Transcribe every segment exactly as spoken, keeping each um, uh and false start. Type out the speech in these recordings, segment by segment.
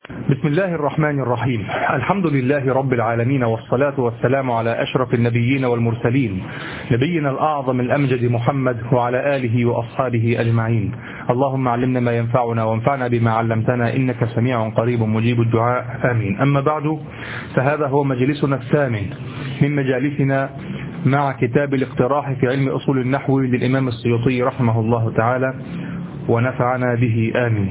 بسم الله الرحمن الرحيم. الحمد لله رب العالمين، والصلاة والسلام على أشرف النبيين والمرسلين، نبينا الأعظم الأمجد محمد وعلى آله وأصحابه أجمعين. اللهم علمنا ما ينفعنا وانفعنا بما علمتنا، إنك سميع قريب مجيب الدعاء، آمين. أما بعد، فهذا هو مجلسنا الثامن من مجالسنا مع كتاب الاقتراح في علم أصول النحو للإمام السيوطي رحمه الله تعالى ونفعنا به، آمين.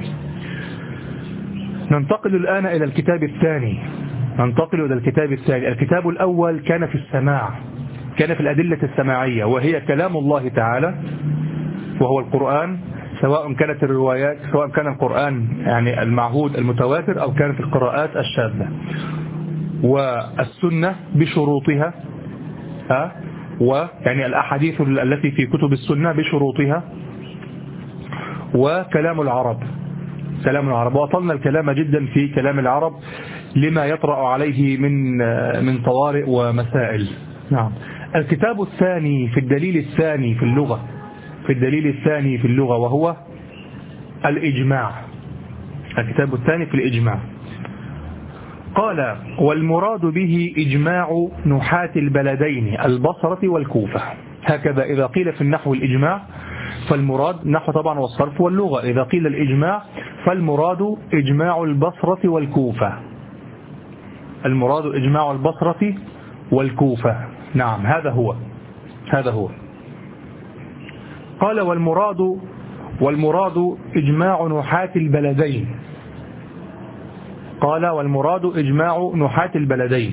ننتقل الآن إلى الكتاب الثاني ننتقل إلى الكتاب الثاني الكتاب الأول كان في السماع، كان في الأدلة السماعية، وهي كلام الله تعالى وهو القرآن، سواء كانت الروايات سواء كان القرآن يعني المعهود المتواتر أو كانت القراءات الشاذة، والسنة بشروطها، ها ويعني الأحاديث التي في كتب السنة بشروطها، وكلام العرب كلام العرب. وأطلنا الكلام جدا في كلام العرب لما يطرأ عليه من من طوارئ ومسائل. نعم. الكتاب الثاني في الدليل الثاني في اللغة في الدليل الثاني في اللغة وهو الإجماع. الكتاب الثاني في الإجماع. قال: والمراد به إجماع نحاة البلدين البصرة والكوفة. هكذا إذا قيل في النحو الإجماع فالمراد نحو طبعا والصرف واللغة، إذا قيل الإجماع فالمراد إجماع البصرة والكوفة. المراد إجماع البصرة والكوفة. نعم، هذا هو هذا هو قال: والمراد والمراد إجماع نحاة البلدين. قال: والمراد إجماع نحاة البلدين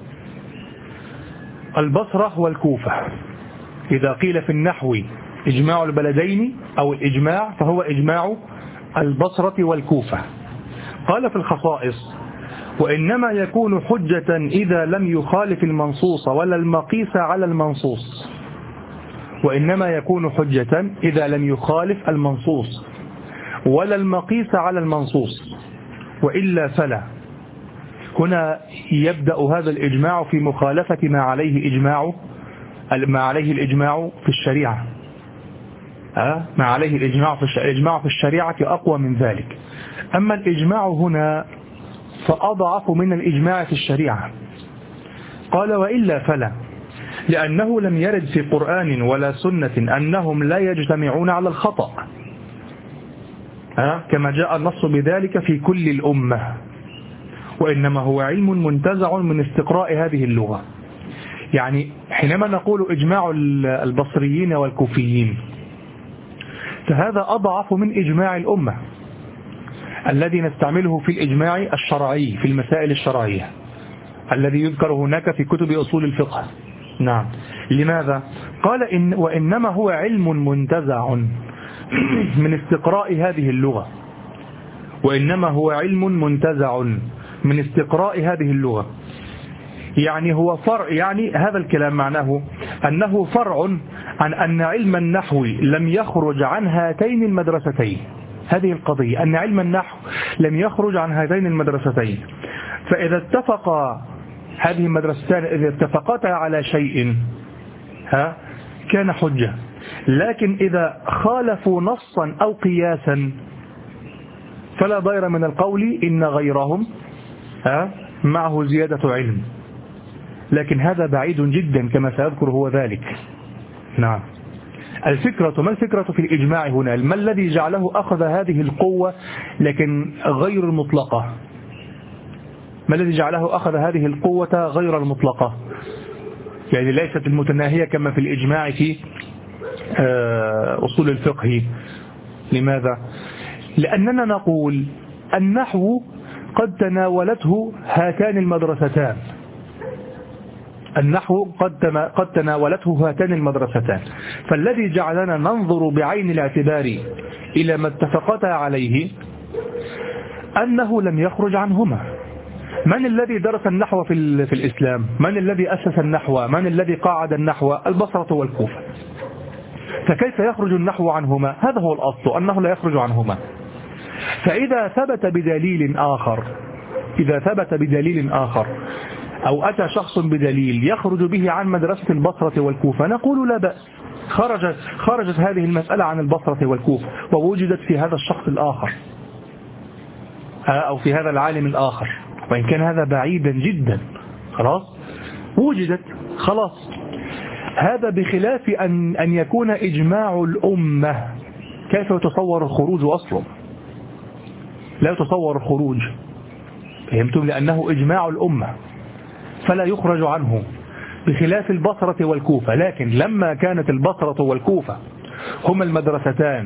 البصرة والكوفة. إذا قيل في النحو إجماع البلدين أو الإجماع فهو إجماع البصرة والكوفة. قال في الخصائص: وإنما يكون حجة إذا لم يخالف المنصوص ولا المقيس على المنصوص. وإنما يكون حجة إذا لم يخالف المنصوص ولا المقيس على المنصوص، وإلا فلا. هنا يبدأ هذا الإجماع في مخالفة ما عليه إجماع ما عليه الإجماع في الشريعة. ما عليه الإجماع في الإجماع في الشريعة أقوى من ذلك. أما الإجماع هنا فأضعف من الإجماع في الشريعة. قال: وإلا فلا، لأنه لم يرد في قرآن ولا سنة أنهم لا يجتمعون على الخطأ، كما جاء النص بذلك في كل الأمة، وإنما هو علم منتزع من استقراء هذه اللغة. يعني حينما نقول إجماع البصريين والكوفيين فهذا أضعف من إجماع الأمة الذي نستعمله في الإجماع الشرعي في المسائل الشرعية الذي يذكر هناك في كتب أصول الفقه. نعم. لماذا؟ قال: إن وإنما هو علم منتزع من استقراء هذه اللغة وإنما هو علم منتزع من استقراء هذه اللغة. يعني هو فرع، يعني هذا الكلام معناه أنه فرع عن أن علم النحو لم يخرج عن هاتين المدرستين. هذه القضية، أن علم النحو لم يخرج عن هاتين المدرستين. فإذا اتفق هذه المدرستان إذا اتفقتا على شيء ها كان حجة، لكن إذا خالفوا نصا أو قياسا فلا ضير من القول إن غيرهم ها معه زيادة علم، لكن هذا بعيد جدا كما سأذكر هو ذلك. نعم. الفكرة ما الفكرة في الإجماع هنا؟ ما الذي جعله أخذ هذه القوة لكن غير المطلقة؟ ما الذي جعله أخذ هذه القوة غير المطلقة؟ يعني ليست المتناهية كما في الإجماع في أصول الفقه. لماذا؟ لأننا نقول النحو قد تناولته هاتان المدرستان النحو قد قد تناولته هاتان المدرستان فالذي جعلنا ننظر بعين الاعتبار إلى ما اتفقتا عليه أنه لم يخرج عنهما. من الذي درس النحو في, في الإسلام؟ من الذي أسس النحو؟ من الذي قاعد النحو؟ البصرة والكوفة. فكيف يخرج النحو عنهما؟ هذا هو الأصل، أنه لا يخرج عنهما. فإذا ثبت بدليل آخر إذا ثبت بدليل آخر أو أتى شخص بدليل يخرج به عن مدرسة البصرة والكوفة نقول لا بأس، خرجت, خرجت هذه المسألة عن البصرة والكوفة ووجدت في هذا الشخص الآخر. أو في هذا العالم الآخر، وإن كان هذا بعيدا جدا خلاص وجدت خلاص. هذا بخلاف أن, أن يكون إجماع الأمة. كيف يتصور الخروج أصلا؟ لا يتصور الخروج، فهمتم؟ لأنه إجماع الأمة فلا يخرج عنه، بخلاف البصرة والكوفة. لكن لما كانت البصرة والكوفة هما المدرستان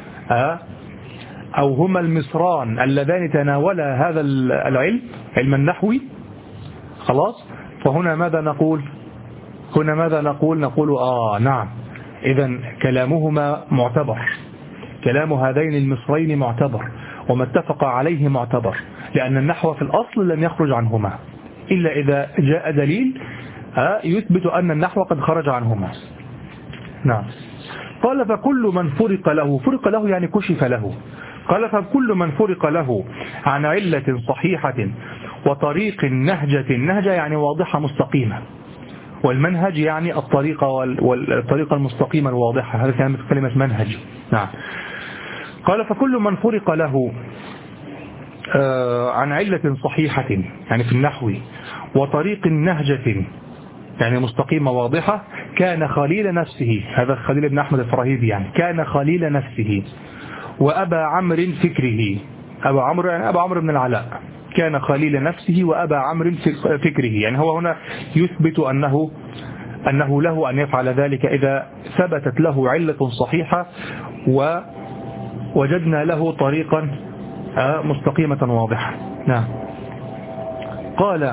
أو هما المصران اللذان تناولا هذا العلم، علم النحوي، خلاص، فهنا ماذا نقول؟ هنا ماذا نقول؟ نقول آه نعم، إذن كلامهما معتبر، كلام هذين المصرين معتبر، وما اتفق عليه معتبر، لأن النحو في الأصل لم يخرج عنهما إلا إذا جاء دليل يثبت أن النحو قد خرج عنهما. نعم. قال فكل من فرق له، فرق له يعني كشف له، قال فكل من فرق له عن علة صحيحة وطريق نهجة، النهجة يعني واضحة مستقيمة، والمنهج يعني الطريقة والطريقة المستقيمة الواضحة، هذا كلمة كلمة منهج. نعم. قال فكل من فرق له عن علة صحيحة يعني في النحو وطريق نهجة يعني مستقيمة واضحة، كان خليل نفسه، هذا خليل بن أحمد الفراهيدي يعني، كان خليل نفسه وأبا عمرو فكره، أبا عمرو يعني أبا عمرو بن العلاء، كان خليل نفسه وأبا عمرو فكره، يعني هو هنا يثبت أنه أنه له أن يفعل ذلك إذا ثبتت له علة صحيحة ووجدنا له طريقا مستقيمة واضحة. نعم. قال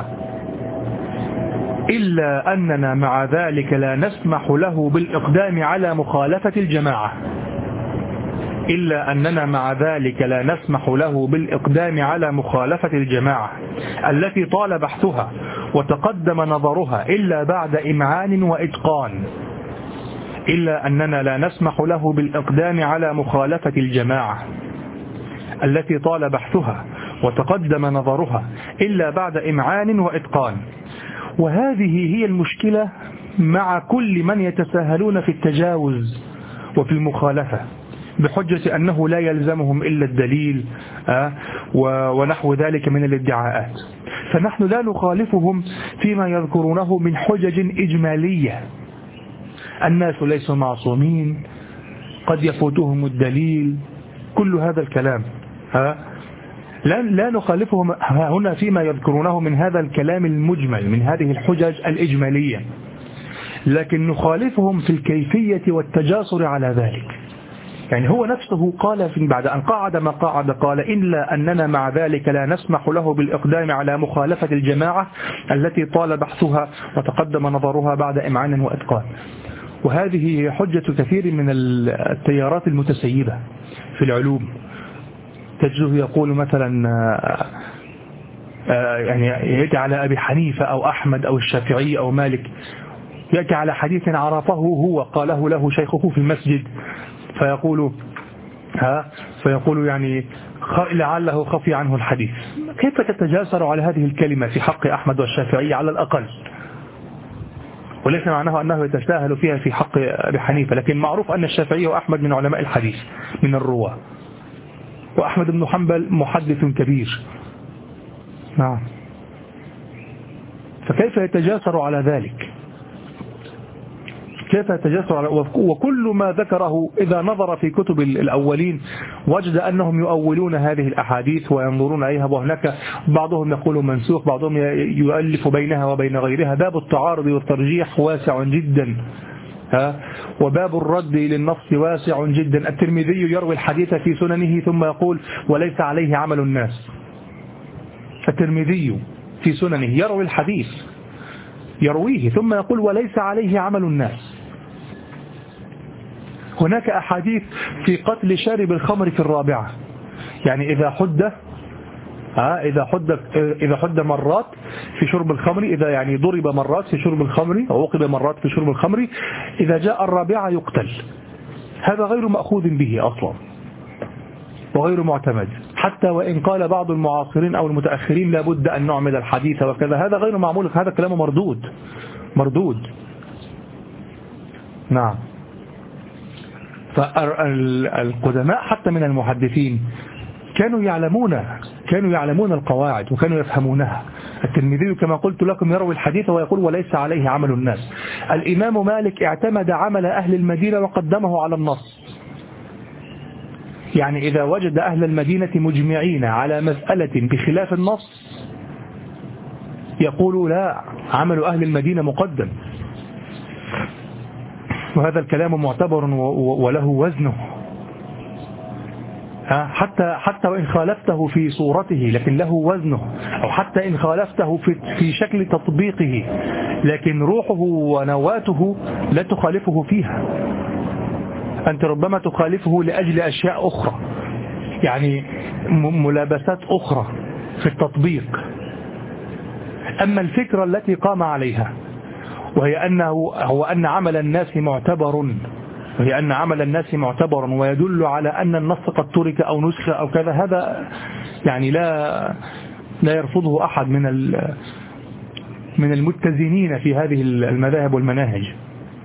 إلا أننا مع ذلك لا نسمح له بالإقدام على مخالفة الجماعة، إلا أننا مع ذلك لا نسمح له بالإقدام على مخالفة الجماعة التي طال بحثها وتقدم نظرها إلا بعد إمعان وإتقان، إلا أننا لا نسمح له بالإقدام على مخالفة الجماعة التي طال بحثها وتقدم نظرها إلا بعد إمعان وإتقان. وهذه هي المشكلة مع كل من يتساهلون في التجاوز وفي المخالفة بحجة أنه لا يلزمهم إلا الدليل ونحو ذلك من الادعاءات. فنحن لا نخالفهم فيما يذكرونه من حجج إجمالية، الناس ليسوا معصومين، قد يفوتهم الدليل، كل هذا الكلام لا لا نخالفهم هنا فيما يذكرونه من هذا الكلام المجمل، من هذه الحجج الإجمالية، لكن نخالفهم في الكيفية والتجاسر على ذلك. يعني هو نفسه قال في بعد أن قعد ما قعد قال إلا أننا مع ذلك لا نسمح له بالإقدام على مخالفة الجماعة التي طال بحثها وتقدم نظرها بعد إمعان وإتقان. وهذه حجة كثير من التيارات المتسيبة في العلوم، تجده يقول مثلا يعني يأتي على أبي حنيفة أو أحمد أو الشافعي أو مالك، يأتي على حديث عرفه هو قاله له شيخه في المسجد، فيقول ها فيقول يعني لعله خفي عنه الحديث. كيف تتجاسر على هذه الكلمة في حق أحمد والشافعي على الأقل؟ وليس معناه أنه يتساهل فيها في حق أبي حنيفة، لكن معروف أن الشافعي وأحمد من علماء الحديث من الرواة، وأحمد بن حنبل محدث كبير. نعم. فكيف يتجاسر على ذلك؟ كيف يتجاسر على وكل ما ذكره إذا نظر في كتب الأولين وجد أنهم يؤولون هذه الأحاديث وينظرون إليها، وهناك بعضهم يقول منسوخ، بعضهم يؤلف بينها وبين غيرها. باب التعارض والترجيح واسع جدا، ها وباب الرد للنص واسع جدا. الترمذي يروي الحديث في سننه ثم يقول وليس عليه عمل الناس. الترمذي في سننه يروي الحديث يرويه ثم يقول وليس عليه عمل الناس. هناك أحاديث في قتل شارب الخمر في الرابعة، يعني إذا حد إذا حد إذا حد مرات في شرب الخمر، إذا يعني ضرب مرات في شرب الخمر أو وقب مرات في شرب الخمر، إذا جاء الرابعة يقتل. هذا غير مأخوذ به أصلا وغير معتمد، حتى وإن قال بعض المعاصرين أو المتأخرين لابد أن نعمل الحديث وكذا، هذا غير معمول، هذا كلام مردود مردود. نعم. فالقدماء حتى من المحدثين كانوا يعلمون كانوا يعلمون القواعد وكانوا يفهمونها. الترمذي كما قلت لكم يروي الحديث ويقول وليس عليه عمل الناس. الإمام مالك اعتمد عمل أهل المدينة وقدمه على النص. يعني إذا وجد أهل المدينة مجمعين على مسألة بخلاف النص يقول لا، عمل أهل المدينة مقدم، وهذا الكلام معتبر وله وزنه، حتى حتى وإن خالفته في صورته لكن له وزنه، أو حتى إن خالفته في في شكل تطبيقه لكن روحه ونواته لا تخالفه فيها. أنت ربما تخالفه لأجل أشياء أخرى، يعني ملابسات أخرى في التطبيق. أما الفكرة التي قام عليها وهي أنه هو أن عمل الناس معتبر وهي أن عمل الناس معتبر ويدل على أن النص قد ترك أو نسخ أو كذا، هذا يعني لا لا يرفضه أحد من من المتزنين في هذه المذاهب والمناهج.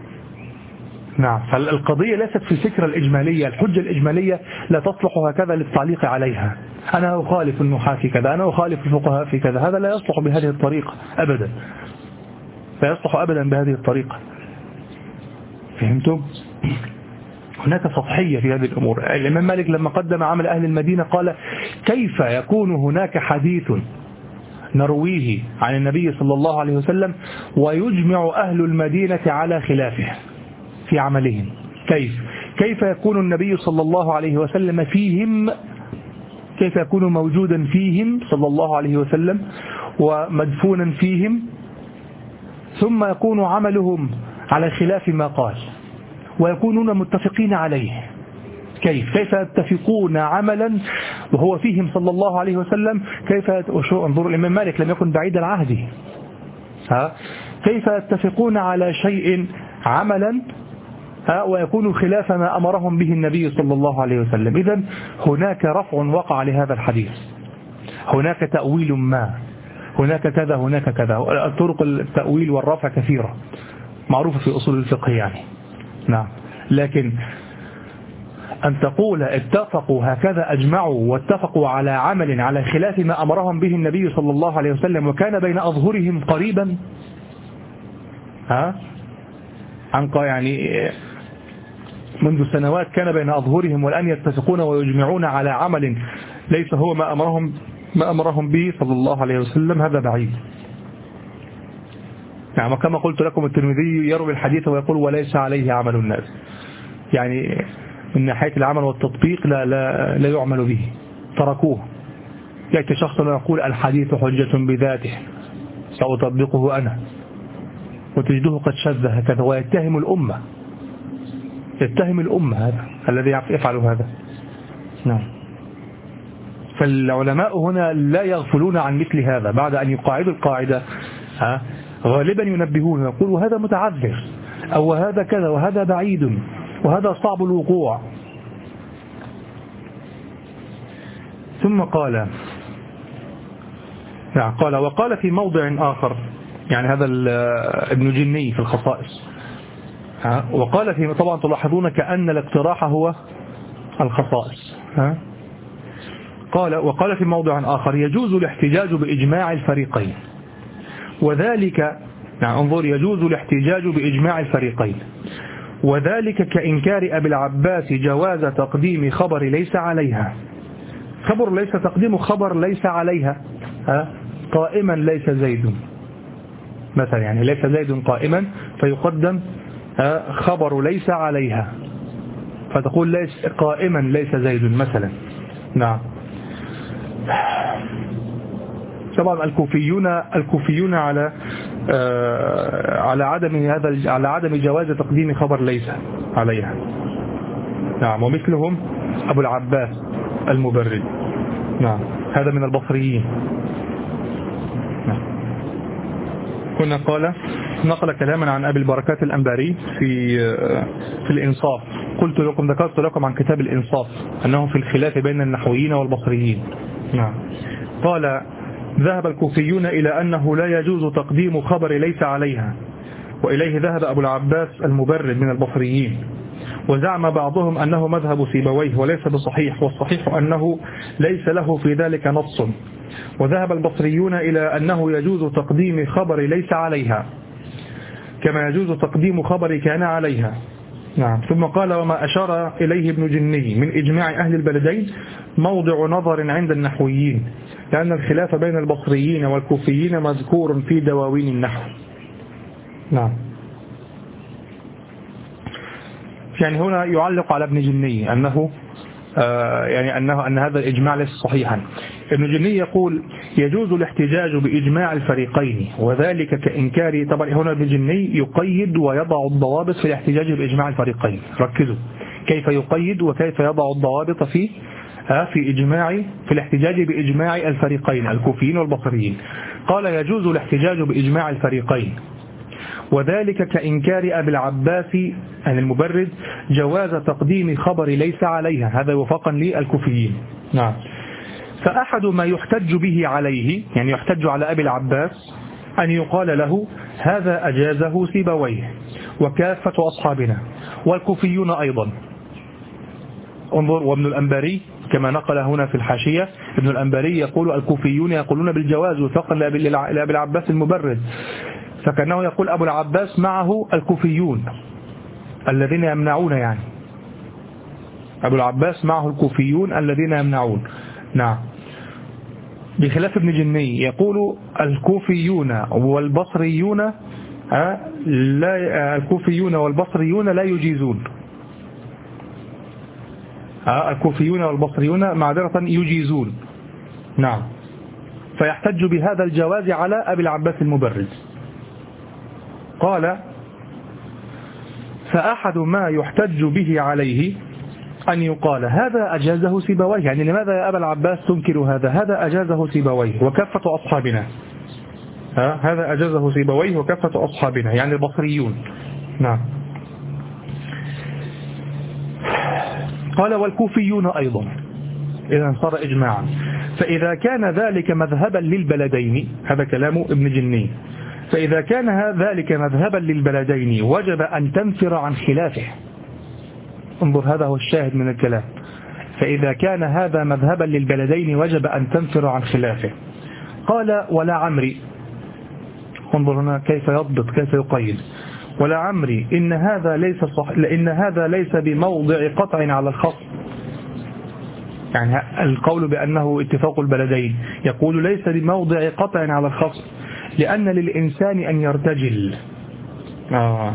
نعم، فالقضية ليست في الفكرة الإجمالية، الحجة الإجمالية لا تصلح هكذا للتعليق عليها. أنا أخالف النحاة في كذا، أنا أخالف الفقهاء في كذا، هذا لا يصلح بهذه الطريقة أبدا، لا يصلح أبدا بهذه الطريقة. فهمتم؟ هناك سطحية في هذه الأمور. الإمام مالك لما قدم عمل أهل المدينة قال كيف يكون هناك حديث نرويه عن النبي صلى الله عليه وسلم ويجمع أهل المدينة على خلافه في عملهم؟ كيف كيف يكون النبي صلى الله عليه وسلم فيهم، كيف يكون موجودا فيهم صلى الله عليه وسلم ومدفونا فيهم، ثم يكون عملهم على خلاف ما قال ويكونون متفقين عليه؟ كيف كيف يتفقون عملا وهو فيهم صلى الله عليه وسلم؟ كيف انظروا الإمام مالك لم يكن بعيد العهد، ها كيف يتفقون على شيء عملا ها ويكون خلاف ما أمرهم به النبي صلى الله عليه وسلم؟ إذن هناك رفع وقع لهذا الحديث، هناك تأويل ما، هناك كذا هناك كذا. طرق التأويل والرفع كثيرة معروفة في أصول الفقه يعني. نعم، لكن أن تقول اتفقوا هكذا أجمعوا واتفقوا على عمل على خلاف ما أمرهم به النبي صلى الله عليه وسلم وكان بين أظهرهم قريبا، ها عنق يعني منذ سنوات كان بين أظهرهم والآن يتفقون ويجمعون على عمل ليس هو ما أمرهم ما أمرهم به صلى الله عليه وسلم، هذا بعيد. يعني كما قلت لكم الترمذي يروي الحديث ويقول وليس عليه عمل الناس، يعني من ناحية العمل والتطبيق لا لا لا يعمل به، تركوه. يأتي شخص يقول الحديث حجة بذاته سأطبقه أنا، وتجده قد شذ هكذا ويتهم الأمة، يتهم الأمة هذا الذي يفعل هذا. نعم، فالعلماء هنا لا يغفلون عن مثل هذا، بعد أن يقاعدوا القاعدة ها غالبا ينبهون ويقولوا هذا متعذر أو هذا كذا وهذا بعيد وهذا صعب الوقوع. ثم قال يعني قال وقال في موضع آخر، يعني هذا ابن جني في الخصائص، ها وقال في، طبعا تلاحظون كأن الاقتراح هو الخصائص، ها قال وقال في موضع آخر يجوز الاحتجاج بإجماع الفريقين، وذلك يعني انظر يجوز الاحتجاج بإجماع الفريقين وذلك كإنكار أبي العباس جواز تقديم خبر ليس عليها. خبر ليس تقديم خبر ليس عليها، ها قائما ليس زيد مثلا، يعني ليس زيد قائما فيقدم خبر ليس عليها، فتقول ليس قائما ليس زيد مثلا. نعم، طبعا الكوفيون الكوفيون على على عدم هذا على عدم جواز تقديم خبر ليس عليها. نعم، ومثلهم أبو العباس المبرد. نعم، هذا من البصريين. نعم. كنا قال نقل كلاما عن أبي البركات الأنباري في في الإنصاف. قلت لكم ذكرت لكم عن كتاب الإنصاف أنه في الخلاف بين النحويين والبصريين. نعم، قال ذهب الكوفيون إلى أنه لا يجوز تقديم خبر ليس عليها، وإليه ذهب أبو العباس المبرد من البصريين، وزعم بعضهم أنه مذهب سيبويه وليس بصحيح، والصحيح أنه ليس له في ذلك نص. وذهب البصريون إلى أنه يجوز تقديم خبر ليس عليها كما يجوز تقديم خبر كان عليها. نعم. ثم قال: وما أشار إليه ابن جني من إجماع أهل البلدين موضع نظر عند النحويين، لأن الخلاف بين البصريين والكوفيين مذكور في دواوين النحو. نعم. يعني هنا يعلق على ابن جني أنه آه يعني أنه أن هذا الإجماع ليس صحيحا. ابن جني يقول: يجوز الاحتجاج بإجماع الفريقين وذلك كإنكار. طبعا هنا ابن جني يقيد ويضع الضوابط في الاحتجاج بإجماع الفريقين. ركزوا كيف يقيد وكيف يضع الضوابط في آه في إجماع في الاحتجاج بإجماع الفريقين الكوفيين والبصريين. قال: يجوز الاحتجاج بإجماع الفريقين وذلك كإنكار أبي العباس عن المبرد جواز تقديم خبر ليس عليها، هذا وفاقا للكوفيين. نعم. فأحد ما يحتج به عليه، يعني يحتج على أبي العباس، أن يقال له: هذا أجازه سيبويه وكافة أصحابنا والكوفيون أيضا. انظر. وابن الأنباري كما نقل هنا في الحاشية، ابن الأنباري يقول: الكوفيون يقولون بالجواز وفاقا لأبي العباس المبرد، فكأنه يقول أبو العباس معه الكوفيون الذين يمنعون، يعني أبو العباس معه الكوفيون الذين يمنعون. نعم. بخلاف ابن جني يقول: الكوفيون والبصريون لا الكوفيون والبصريون لا يجيزون. الكوفيون والبصريون معذرة يجيزون. نعم. فيحتج بهذا الجواز على أبي العباس المبرد. قال: فأحد ما يحتج به عليه أن يقال: هذا أجازه سيبويه، يعني لماذا يا أبا العباس تنكر هذا؟ هذا أجازه سيبويه وكافة أصحابنا. ها هذا أجازه سيبويه وكافة أصحابنا، يعني البصريون. نعم. قال: والكوفيون أيضا. إذا صار إجماعا. فإذا كان ذلك مذهبا للبلدين، هذا كلام ابن جني، فإذا كان ذلك مذهبا للبلدين وجب أن تنفر عن خلافه. انظر، هذا هو الشاهد من الكلام. فإذا كان هذا مذهبا للبلدين وجب أن تنفر عن خلافه. قال: ولا عمري. انظر هنا كيف يضبط، كيف يقيد. ولا عمري إن هذا ليس صح، لأن هذا ليس بموضع قطع على الخصم. يعني القول بأنه اتفاق البلدين يقول ليس بموضع قطع على الخصم، لأن للإنسان أن يرتجل، آه.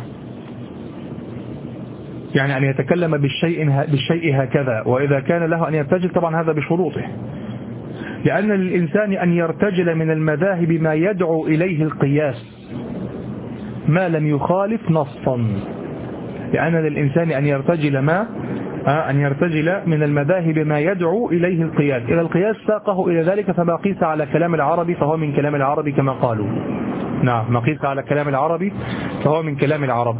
يعني أن يتكلم بالشيء بالشيء هكذا، وإذا كان له أن يرتجل طبعا هذا بشروطه. لأن للإنسان أن يرتجل من المذاهب ما يدعو إليه القياس ما لم يخالف نصا. لأن للإنسان أن يرتجل ما أن يرتجل من المذاهب ما يدعو إليه القياس. إذا القياس ساقه إلى ذلك فما قيس على كلام العربي فهو من كلام العربي كما قالوا. نعم، ما قيس على كلام العربي فهو من كلام العرب.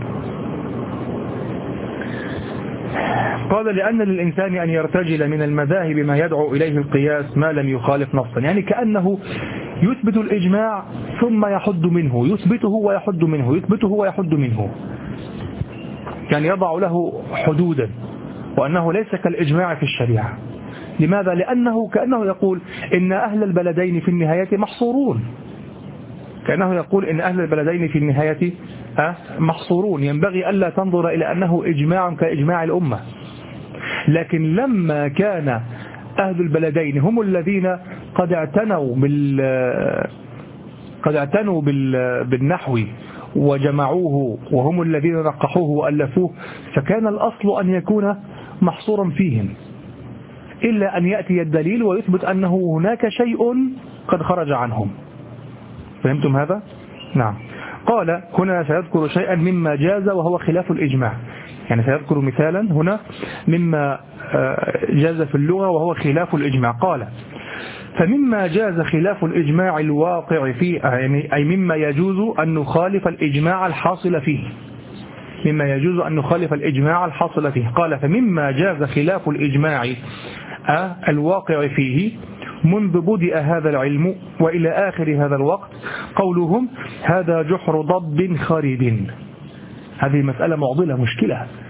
قال: لأن للإنسان أن يرتجل من المذاهب ما يدعو إليه القياس ما لم يخالف نصا. يعني كأنه يثبت الإجماع ثم يحد منه، يثبته ويحد منه، يثبته ويحد منه، يعني يضع له حدودا، وأنه ليس كالإجماع في الشريعة. لماذا؟ لأنه كأنه يقول إن أهل البلدين في النهاية محصورون، كأنه يقول إن أهل البلدين في النهاية محصورون، ينبغي ألا تنظر إلى أنه إجماع كإجماع الأمة. لكن لما كان أهل البلدين هم الذين قد اعتنوا بال قد اعتنوا بال... بالنحو وجمعوه، وهم الذين نقحوه وألفوه، فكان الأصل أن يكون محصورا فيهم، إلا أن يأتي الدليل ويثبت أنه هناك شيء قد خرج عنهم. فهمتم هذا؟ نعم. قال: هنا سيذكر شيئا مما جاز وهو خلاف الإجماع، يعني سيذكر مثالا هنا مما جاز في اللغة وهو خلاف الإجماع. قال: فمما جاز خلاف الإجماع الواقع فيه، يعني أي مما يجوز أن نخالف الإجماع الحاصل فيه، مما يجوز أن نخالف الإجماع الحاصل فيه. قال: فمما جاز خلاف الإجماع الواقع فيه منذ بدأ هذا العلم وإلى آخر هذا الوقت قولهم: هذا جحر ضب خرد. هذه مسألة معضلة، مشكلة.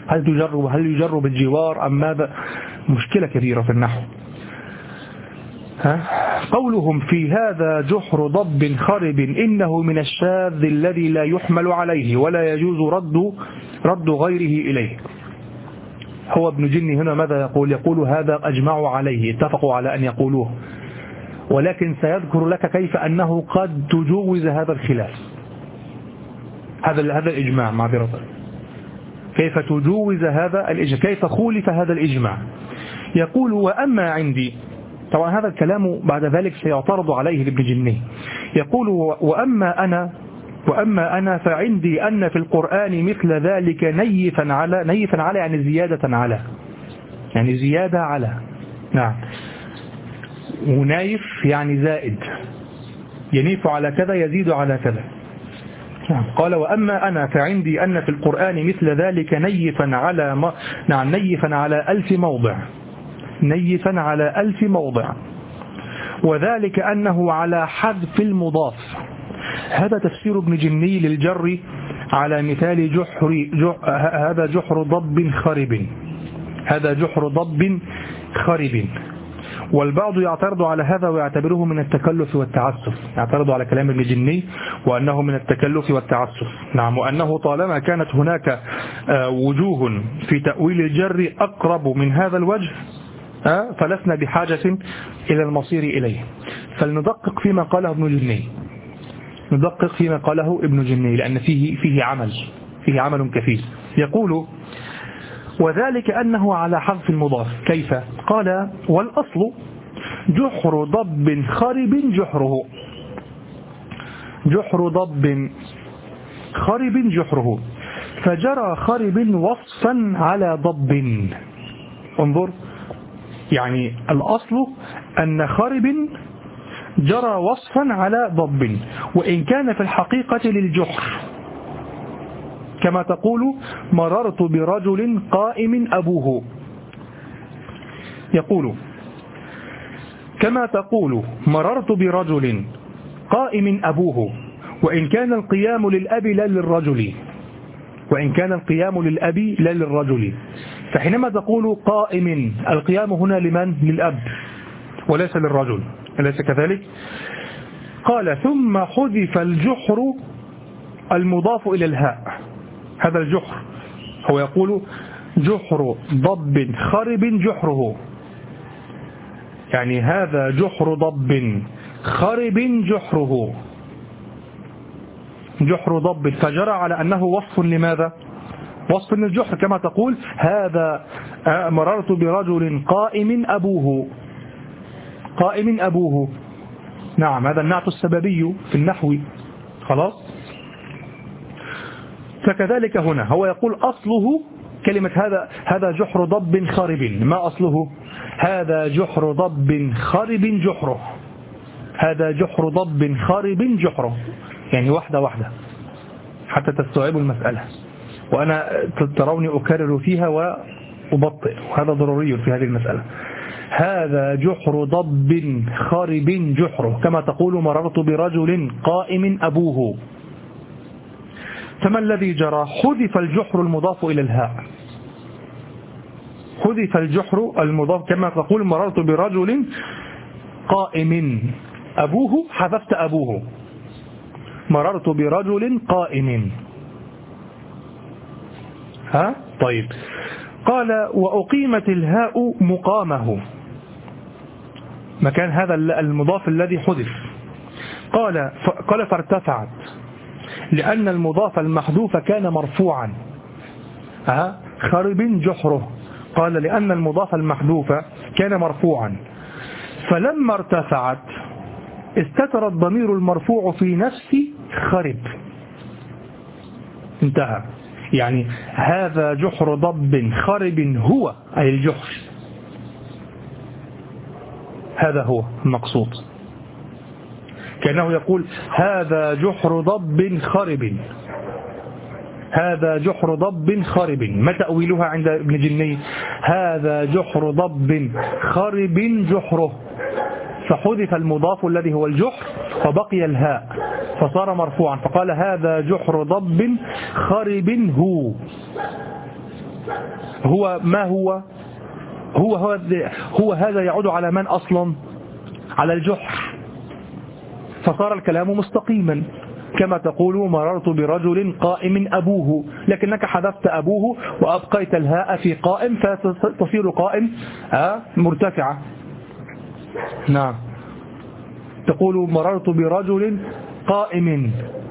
هل تجر هل يجر بالجوار أم ماذا؟ مشكلة كبيرة في النحو. ها؟ قولهم في هذا جحر ضب خرب إنه من الشاذ الذي لا يحمل عليه ولا يجوز رد رد غيره إليه. هو ابن جني هنا ماذا يقول؟ يقول هذا أجمعوا عليه، اتفقوا على أن يقولوه، ولكن سيذكر لك كيف أنه قد تجوز هذا الخلاف، هذا هذا الإجماع معذرة، كيف تجوز هذا الإجماع، كيف خولف هذا الإجماع. يقول وأما عندي، طبعا هذا الكلام بعد ذلك سيعترض عليه لابن جني. يقول وأما أنا وأما أنا فعندي أن في القرآن مثل ذلك نيفا على، نيفا على يعني زيادة على، يعني زيادة على، نعم، ونايف يعني زائد، ينيف على كذا يزيد على كذا. قال وأما أنا فعندي أن في القرآن مثل ذلك نيفا على ما... نعم نيفا على ألف موضع، نيفا على ألف موضع، وذلك أنه على حذف المضاف. هذا تفسير ابن جني للجر على مثال جحر جح... هذا جحر ضب خرب، هذا جحر ضب خرب. والبعض يعترض على هذا ويعتبره من التكلف والتعسف، يعترض على كلام ابن جني وأنه من التكلف والتعسف. نعم، وأنه طالما كانت هناك وجوه في تأويل الجر أقرب من هذا الوجه فلسنا بحاجة إلى المصير إليه. فلندقق فيما قاله ابن جني، ندقق فيما قاله ابن جني لأن فيه فيه عمل فيه عمل كثير. يقول وذلك أنه على حذف المضاف. كيف؟ قال والأصل جحر ضب خرب جحره، جحر ضب خرب جحره، فجرى خرب وصفا على ضب. انظر، يعني الأصل أن خرب جرى وصفا على ضب، وإن كان في الحقيقة للجحر، كما تقول مررت برجل قائم أبوه. يقول كما تقول مررت برجل قائم أبوه، وإن كان القيام للأب لا للرجل، وإن كان القيام للأب لا للرجل. فحينما تقول قائم، القيام هنا لمن؟ للأب وليس للرجل، أليس كذلك؟ قال ثم حذف الجحر المضاف إلى الهاء. هذا الجحر هو يقول جحر ضب خرب جحره، يعني هذا جحر ضب خرب جحره، جحر ضب، فجرى على أنه وصف لماذا؟ وصف للجحر، كما تقول هذا مررت برجل قائم أبوه، قائم أبوه، نعم، هذا النعت السببي في النحو، خلاص. فكذلك هنا هو يقول أصله كلمة هذا هذا جحر ضب خرب، ما أصله؟ هذا جحر ضب خرب جحره، هذا جحر ضب خرب جحره، يعني واحدة واحدة حتى تستوعبوا المسألة، وأنا تروني أكرر فيها وأبطئ، وهذا ضروري في هذه المسألة. هذا جحر ضب خرب جحره، كما تقول مررت برجل قائم أبوه. فما الذي جرى؟ حذف الجحر المضاف إلى الهاء، حذف الجحر المضاف، كما تقول مررت برجل قائم أبوه، حذفت أبوه، مررت برجل قائم. ها طيب. قال وأقيمت الهاء مقامه، مكان هذا المضاف الذي حذف. قال قال فارتفعت لأن المضاف المحذوف كان مرفوعا. ها خرب جحره، قال لأن المضاف المحذوف كان مرفوعا، فلما ارتفعت استتر الضمير المرفوع في نفس خرب، انتهى. يعني هذا جحر ضب خرب هو أي الجحر، هذا هو المقصود، كأنه يقول هذا جحر ضب خرب، هذا جحر ضب خرب. ما تأويلها عند ابن جني؟ هذا جحر ضب خرب جحره، فحذف المضاف الذي هو الجحر وبقي الهاء فصار مرفوعا، فقال هذا جحر ضب خرب هو. هو ما هو هو هو, هو هذا يعود على من أصلا؟ على الجحر، فصار الكلام مستقيما. كما تقول مررت برجل قائم أبوه، لكنك حذفت أبوه وأبقيت الهاء في قائم فتصير قائم مرتفعة. نعم، تقول مررت برجل قائم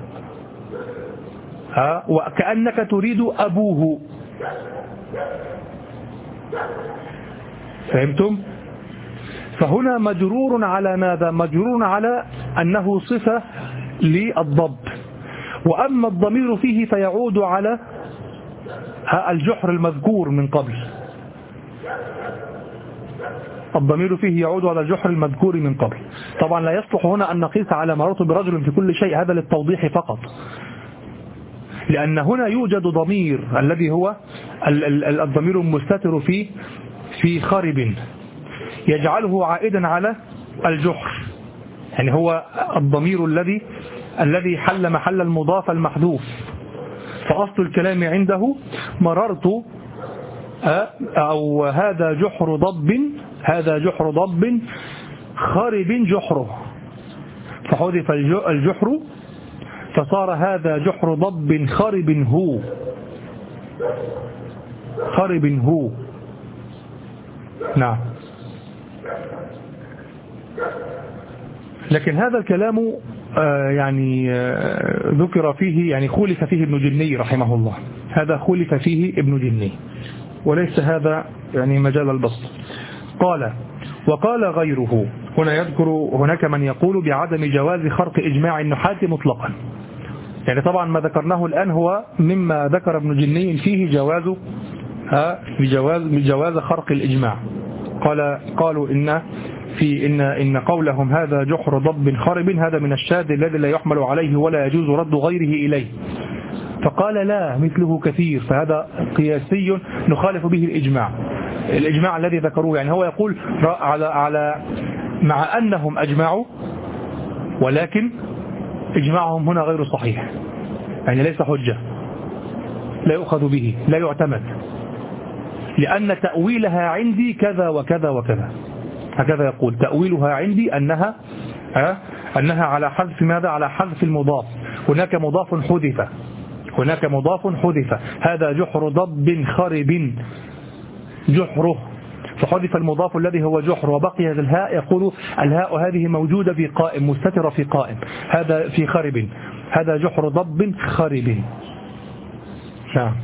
وكأنك تريد أبوه. فهمتم؟ فهنا مجرور على ماذا؟ مجرور على أنه صفة للضب، وأما الضمير فيه فيعود على الجحر المذكور من قبل. الضمير فيه يعود على الجحر المذكور من قبل. طبعا لا يصلح هنا أن نقيس على مررت برجل في كل شيء، هذا للتوضيح فقط، لأن هنا يوجد ضمير الذي هو الضمير المستتر في في خرب يجعله عائدا على الجحر، يعني هو الضمير الذي الذي حل محل المضاف المحذوف. فأصل الكلام عنده مررت أو هذا جحر ضب، هذا جحر ضب خرب جحره، فحذف الجحر فصار هذا جحر ضب خرب هو، خرب هو. نعم، لكن هذا الكلام آه يعني آه ذكر فيه، يعني خولف فيه ابن جني رحمه الله، هذا خولف فيه ابن جني وليس هذا يعني مجال البسط. قال وقال غيره، هنا يذكر هناك من يقول بعدم جواز خرق إجماع النحاة مطلقا، يعني طبعا ما ذكرناه الآن هو مما ذكر ابن جني فيه جواز بجواز بجواز خرق الإجماع. قال قالوا إن في إن إن قولهم هذا جحر ضب خرب هذا من الشاذ الذي لا يحمل عليه ولا يجوز رد غيره إليه، فقال لا مثله كثير، فهذا قياسي نخالف به الإجماع الإجماع الذي ذكروه. يعني هو يقول على على مع أنهم أجمعوا ولكن إجماعهم هنا غير صحيح، يعني ليس حجة، لا يؤخذ به، لا يعتمد، لأن تأويلها عندي كذا وكذا وكذا، هكذا يقول تأويلها عندي أنها أنها على حذف ماذا؟ على حذف المضاف، هناك مضاف حذف، هناك مضاف حذف، هذا جحر ضب خرب جحره، فحذف المضاف الذي هو جحر وبقي الهاء، يقول الهاء هذه موجودة في قائم مستترة في قائم، هذا في خرب، هذا جحر ضب خرب. نعم.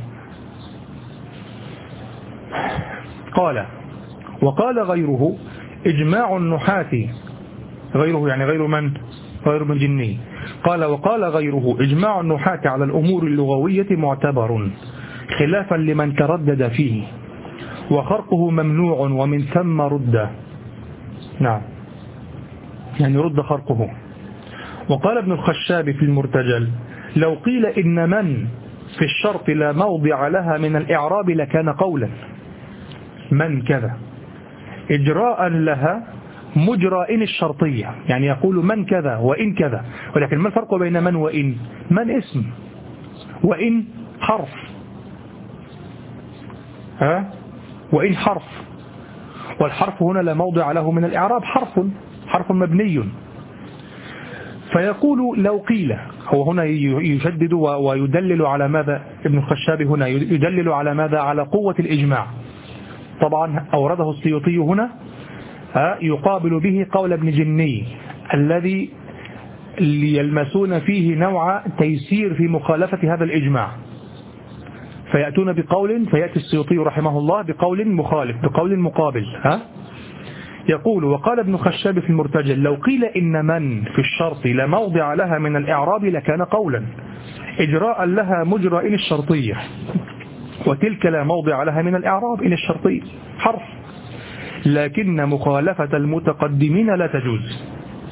قال وقال غيره إجماع النحاة، غيره يعني غير من؟ غير من جني. قال وقال غيره إجماع النحاة على الأمور اللغوية معتبر خلافا لمن تردد فيه، وخرقه ممنوع ومن ثم رد. نعم، يعني رد خرقه. وقال ابن الخشاب في المرتجل لو قيل إن من في الشرط لا موضع لها من الإعراب لكان قولا، من كذا إجراء لها مجرى إن الشرطية، يعني يقول من كذا وإن كذا، ولكن ما الفرق بين من وإن؟ من اسم وإن حرف، ها؟ وإن حرف، والحرف هنا لا موضع له من الإعراب، حرف حرف مبني. فيقول لو قيل، هو هنا يشدد ويدلل على ماذا؟ ابن الخشاب هنا يدلل على ماذا؟ على قوة الإجماع. طبعا أورده السيوطي هنا يقابل به قول ابن جني الذي يلمسون فيه نوع تيسير في مخالفة هذا الإجماع، فيأتون بقول، فيأتي السيوطي رحمه الله بقول مخالف، بقول مقابل. ها؟ يقول وقال ابن خشاب في المرتجل لو قيل إن من في الشرط لا موضع لها من الإعراب لكان قولا إجراء لها مجرى إن الشرطية، وتلك لا موضع لها من الإعراب إن الشرطية حرف، لكن مخالفة المتقدمين لا تجوز.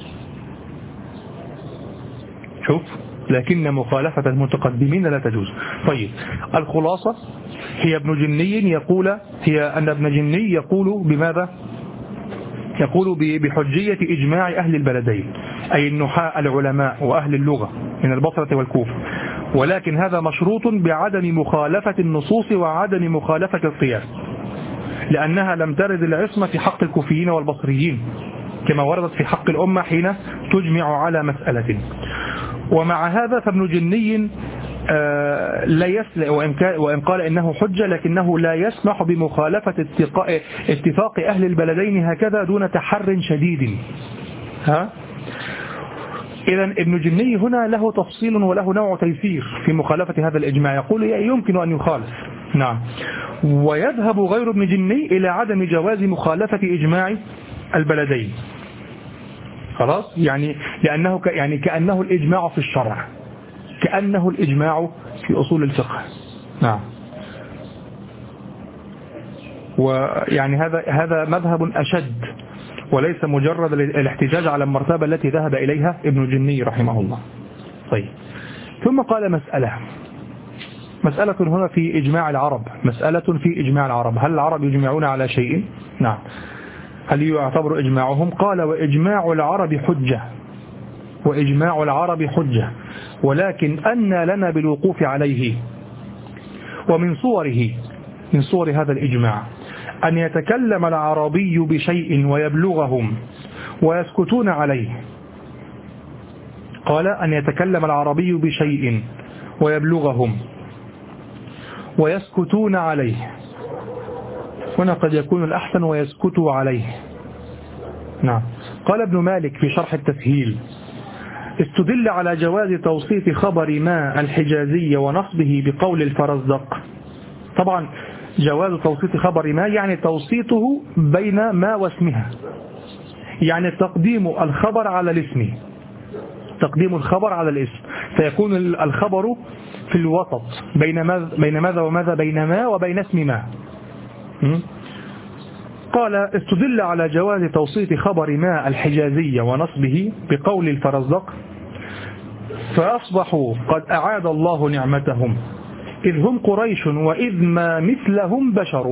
شوف، لكن مخالفة المتقدمين لا تجوز. طيب الخلاصة هي ابن جني يقول، هي أن ابن جني يقول بماذا؟ يقول بحجية إجماع أهل البلدين، أي النحاة العلماء وأهل اللغة من البصرة والكوفة، ولكن هذا مشروط بعدم مخالفة النصوص وعدم مخالفة القياس، لأنها لم ترد العصمة في حق الكوفيين والبصريين كما وردت في حق الأمة حين تجمع على مسألة. ومع هذا فابن جني آه لا يسلع، وإن قال إنه حجة لكنه لا يسمح بمخالفة اتفاق أهل البلدين هكذا دون تحر شديد. ها؟ إذا ابن جني هنا له تفصيل وله نوع تيسير في مخالفة هذا الإجماع، يقول يمكن أن يخالف. نعم. ويذهب غير ابن جني إلى عدم جواز مخالفة إجماع البلدين. خلاص، يعني لأنه ك يعني كأنه الإجماع في الشرع، كأنه الإجماع في أصول الفقه. نعم. ويعني هذا هذا مذهب أشد، وليس مجرد الاحتجاج على المرتبة التي ذهب إليها ابن جني رحمه الله. طيب، ثم قال مسألة مسألة هنا في إجماع العرب، مسألة في إجماع العرب، هل العرب يجمعون على شيء؟ نعم. هل يعتبر إجماعهم؟ قال وإجماع العرب حجة، وإجماع العرب حجة، ولكن أن لنا بالوقوف عليه. ومن صوره من صور هذا الإجماع أن يتكلم العربي بشيء ويبلغهم ويسكتون عليه. قال أن يتكلم العربي بشيء ويبلغهم ويسكتون عليه، هنا قد يكون الأحسن ويسكتوا عليه. نعم. قال ابن مالك في شرح التسهيل استدل على جواز توسيط خبر ما الحجازي ونصبه بقول الفرزدق. طبعا جواز توسيط خبر ما يعني توسيطه بين ما واسمها، يعني تقديم الخبر على الاسم، تقديم الخبر على الاسم، فيكون الخبر في الوسط بين ماذا بين ماذا وماذا، بين ما وبين اسم ما. قال استدل على جواز توسيط خبر ما الحجازي ونصبه بقول الفرزدق فأصبحوا قد أعاد الله نعمتهم إذ هم قريش وإذ ما مثلهم بشر.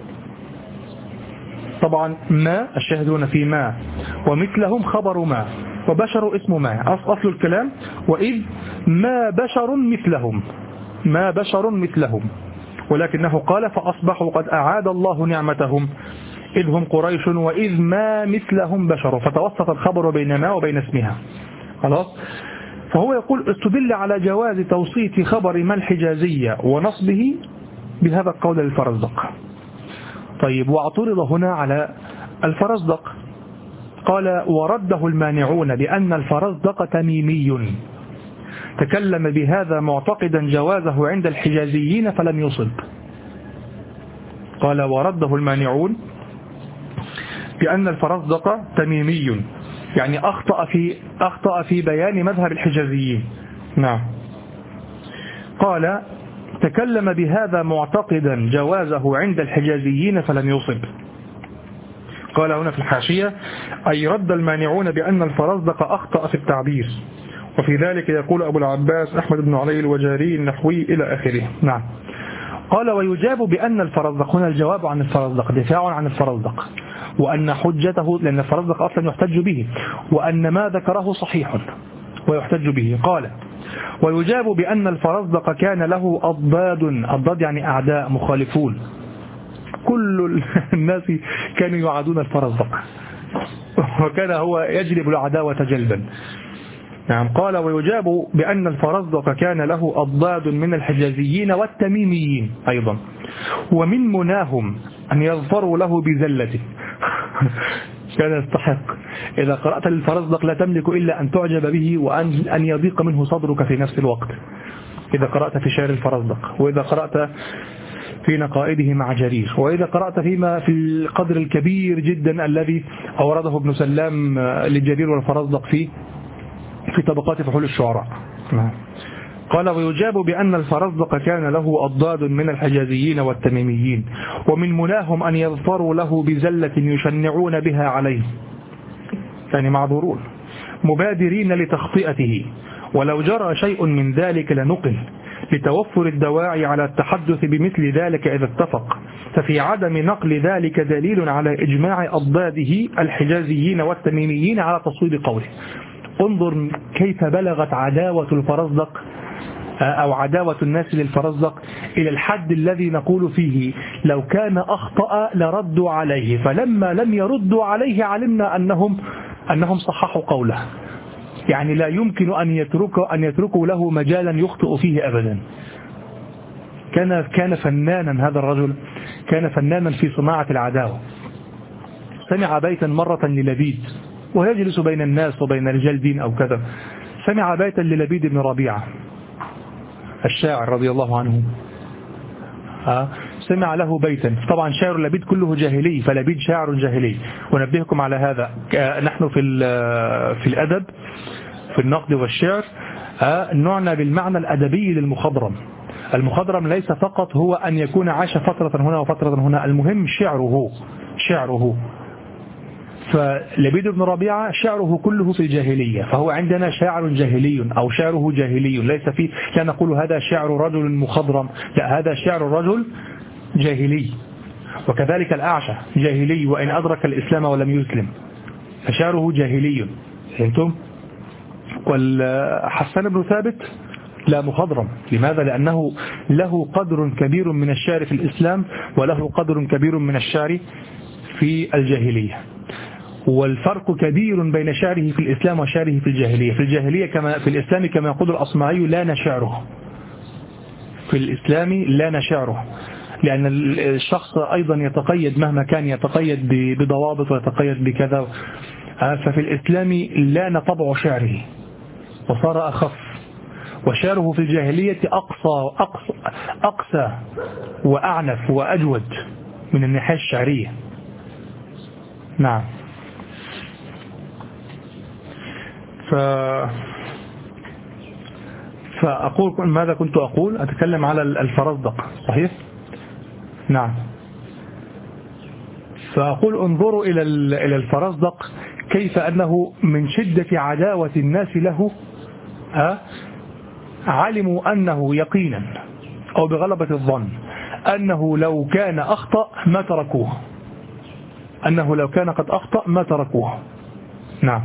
طبعا ما الشاهدون في ما، ومثلهم خبر ما، وبشر اسم ما، أصل الكلام وإذ ما بشر مثلهم، ما بشر مثلهم، ولكنه قال فأصبحوا قد أعاد الله نعمتهم إذ هم قريش وإذ ما مثلهم بشر، فتوسط الخبر بين ما وبين اسمها. خلاص. فهو يقول استدل على جواز توسيط خبر ما الحجازية ونصبه بهذا القول للفرزدق. طيب، واعترض هنا على الفرزدق، قال ورده المانعون بأن الفرزدق تميمي تكلم بهذا معتقدا جوازه عند الحجازيين فلم يصب. قال ورده المانعون بأن الفرزدق تميمي، يعني أخطأ في أخطأ في بيان مذهب الحجازيين. نعم. قال تكلم بهذا معتقدا جوازه عند الحجازيين فلم يصب. قال هنا في الحاشية أي رد المانعون بأن الفرزدق أخطأ في التعبير، وفي ذلك يقول أبو العباس أحمد بن علي الوجاري النحوي إلى آخره. نعم. قال ويجاب بأن الفرزدق، هنا الجواب عن الفرزدق دفاع عن الفرزدق، وأن حجته لأن الفرزدق أصلا يحتج به، وأن ما ذكره صحيح ويحتج به. قال ويجاب بأن الفرزدق كان له أضداد، أضداد يعني أعداء مخالفون، كل الناس كانوا يعادون الفرزدق وكان هو يجلب العداوة جلبا. نعم. قال ويجاب بأن الفرزدق كان له أضداد من الحجازيين والتميميين أيضا، ومن مناهم أن يظفروا له بزلته كان يستحق. إذا قرأت للفرزدق لا تملك إلا أن تعجب به وأن أن يضيق منه صدرك في نفس الوقت، إذا قرأت في شعر الفرزدق، وإذا قرأت في نقائده مع جرير، وإذا قرأت فيما في القدر الكبير جدا الذي أورده ابن سلام لجرير والفرزدق فيه في طبقات فحول الشعراء. قال ويجاب بأن الفرزدق كان له أضداد من الحجازيين والتميميين، ومن مناهم أن يظفروا له بزلة يشنعون بها عليه، يعني معذورون مبادرين لتخطئته، ولو جرى شيء من ذلك لنقل لتوفر الدواعي على التحدث بمثل ذلك إذا اتفق، ففي عدم نقل ذلك دليل على إجماع أضداده الحجازيين والتميميين على تصويب قوله. انظر كيف بلغت عداوة الفرزدق أو عداوة الناس للفرزدق إلى الحد الذي نقول فيه لو كان أخطأ لردوا عليه، فلما لم يردوا عليه علمنا أنهم أنهم صححوا قوله. يعني لا يمكن أن يتركوا أن يتركوا له مجالا يخطئ فيه أبدا. كان كان فنانا هذا الرجل، كان فنانا في صناعة العداوة. سمع بيتا مرة للبيد ويجلس بين الناس وبين رجال دين أو كذا، سمع بيتا للبيد بن ربيعة الشاعر رضي الله عنه. ها سمع له بيتا، طبعا شاعر لبيد كله جاهلي، فلبيد شاعر جاهلي، ونبهكم على هذا. نحن في في الأدب في النقد والشعر نعنى بالمعنى الأدبي للمخضرم. المخضرم ليس فقط هو أن يكون عاش فترة هنا وفترة هنا، المهم شعره شعره فلبيد بن ربيعة شعره كله في الجاهلية، فهو عندنا شاعر جاهلي أو شعره جاهلي، ليس فيه لا نقول هذا شعر رجل مخضرم، لا هذا شعر رجل جاهلي. وكذلك الأعشى جاهلي وإن أدرك الإسلام ولم يسلم، فشعره جاهلي. فهمتم؟ والحسان بن ثابت لا مخضرم. لماذا؟ لأنه له قدر كبير من الشعر في الإسلام وله قدر كبير من الشعر في الجاهلية، والفرق كبير بين شعره في الإسلام وشعره في الجاهلية. في الجاهلية كما في الإسلام كما يقول الأصمعي لا نشعره، في الإسلام لا نشعره، لأن الشخص أيضا يتقيد مهما كان يتقيد بضوابط ويتقيد بكذا، ففي الإسلام لا نطبع شعره وصار أخف، وشعره في الجاهلية أقصى أقصى, أقصى وأعنف وأجود من الناحية الشعرية. نعم. ف... فأقول ماذا كنت أقول؟ أتكلم على الفرزدق، صحيح؟ نعم. فأقول انظروا إلى إلى الفرزدق كيف أنه من شدة عداوة الناس له أه؟ علموا أنه يقينا أو بغلبة الظن أنه لو كان أخطأ ما تركوه، أنه لو كان قد أخطأ ما تركوه. نعم.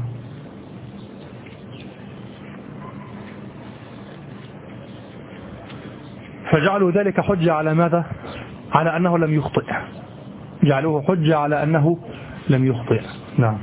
فجعلوا ذلك حجة على ماذا؟ على أنه لم يخطئ، جعلوه حجة على أنه لم يخطئ. نعم.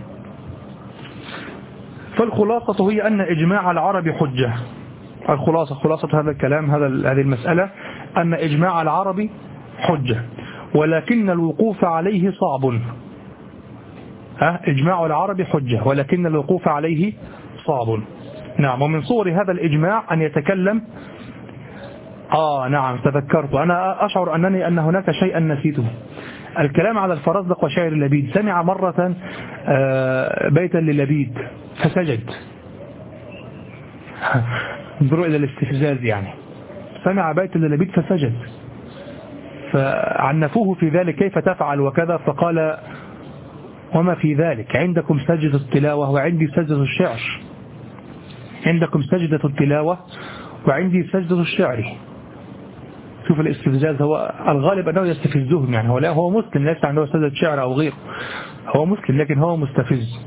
فالخلاصة هي أن إجماع العرب حجة. الخلاصة خلاصة هذا الكلام، هذا هذه المسألة، أن إجماع العرب حجة، ولكن الوقوف عليه صعب. ها إجماع العرب حجة ولكن الوقوف عليه صعب. نعم. ومن صور هذا الإجماع أن يتكلم آه نعم تذكرت، أنا أشعر أنني أن هناك شيئا نسيته. الكلام على الفرزدق وشاعر لبيد. سمع مرة بيتا للبيد فسجد. انظروا إلى الاستفزاز، يعني سمع بيتا للبيد فسجد، فعنفوه في ذلك كيف تفعل وكذا، فقال وما في ذلك، عندكم سجدة التلاوة وعندي سجدة الشعر، عندكم سجدة التلاوة وعندي سجدة الشعر. شوف الاستفزاز، هو الغالب أنه يستفزهم، يعني هو لا هو مسلم ليس عنده سجدة شعر أو غيره، هو مسلم لكن هو مستفز،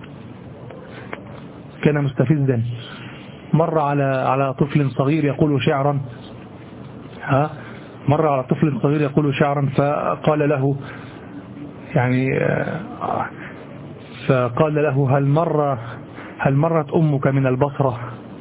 كان مستفزا. مر على على طفل صغير يقول شعرا، ها مر على طفل صغير يقول شعرا فقال له يعني فقال له هل مر هل مرت أمك من البصرة؟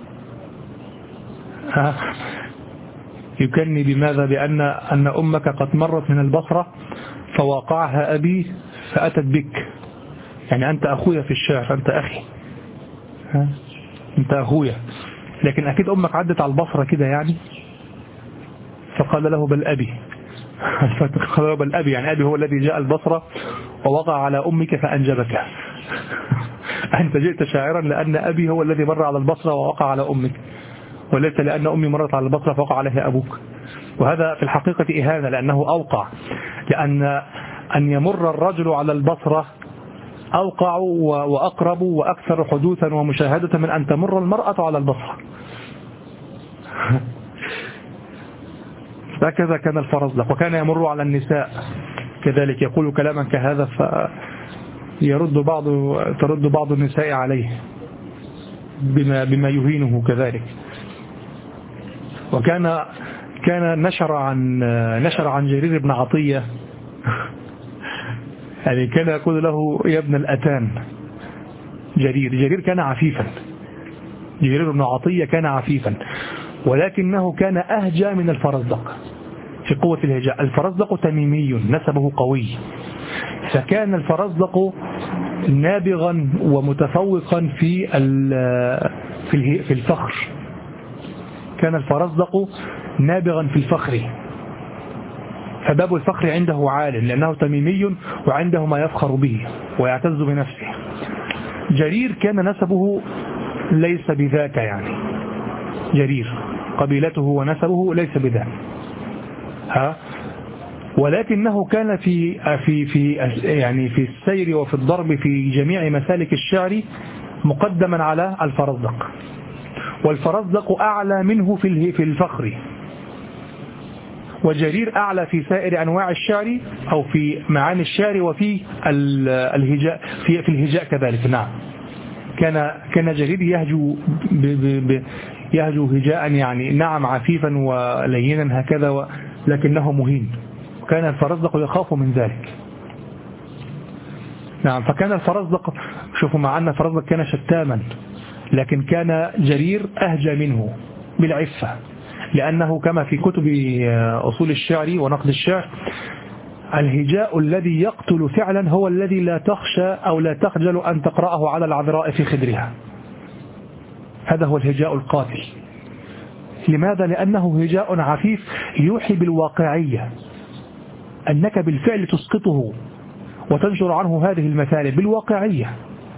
ها يكني بماذا؟ بأن أن أمك قد مرت من البصرة فواقعها أبي فأتت بك، يعني أنت أخويا في الشعر، أنت أخي، ها أنت أخويا، لكن أكيد أمك عدت على البصرة كده يعني. فقال له بل أبي فقال له بل أبي، يعني أبي هو الذي جاء البصرة ووقع على أمك فأنجبك. أنت جئت شاعرا لأن أبي هو الذي مر على البصرة ووقع على أمك، وليس لأن أمي مرت على البصرة فوقع عليها أبوك. وهذا في الحقيقة إهانة، لأنه أوقع، لأن أن يمر الرجل على البصرة أوقع وأقرب وأكثر حدوثا ومشاهدة من أن تمر المرأة على البصرة. هكذا كان الفرزدق، وكان يمر على النساء كذلك، يقول كلاما كهذا فيرد بعض ترد بعض النساء عليه بما بما يهينه كذلك. وكان كان نشر عن نشر عن جرير بن عطية يعني كان يقول له يا ابن الأتان. جرير جرير كان عفيفا، جرير بن عطية كان عفيفا، ولكنه كان أهجى من الفرزدق في قوة الهجاء. الفرزدق تميمي نسبه قوي، فكان الفرزدق نابغا ومتفوقا في في الفخر. كان الفرزدق نابغا في الفخر، فباب الفخر عنده عال لأنه تميمي وعنده ما يفخر به ويعتز بنفسه. جرير كان نسبه ليس بذاك، يعني جرير قبيلته ونسبه ليس بذاك، ها ولكنه كان في في في يعني في السير وفي الضرب في جميع مسالك الشعر مقدما على الفرزدق، والفرزدق أعلى منه في في الفخر، وجرير أعلى في سائر أنواع الشعر أو في معاني الشعر وفي الهجاء في في الهجاء كذلك. نعم كان كان جرير يهجو ب ب يهجو هجاء يعني نعم عفيفا ولينا هكذا، لكنه مهين، وكان الفرزدق يخاف من ذلك. نعم فكان الفرزدق، شوفوا مع أن الفرزدق كان شتاما، لكن كان جرير أهجى منه بالعفة، لأنه كما في كتب أصول الشعر ونقد الشعر الهجاء الذي يقتل فعلا هو الذي لا تخشى أو لا تخجل أن تقرأه على العذراء في خدرها. هذا هو الهجاء القاتل. لماذا؟ لأنه هجاء عفيف يوحي بالواقعية، أنك بالفعل تسقطه وتنشر عنه هذه المثالب بالواقعية.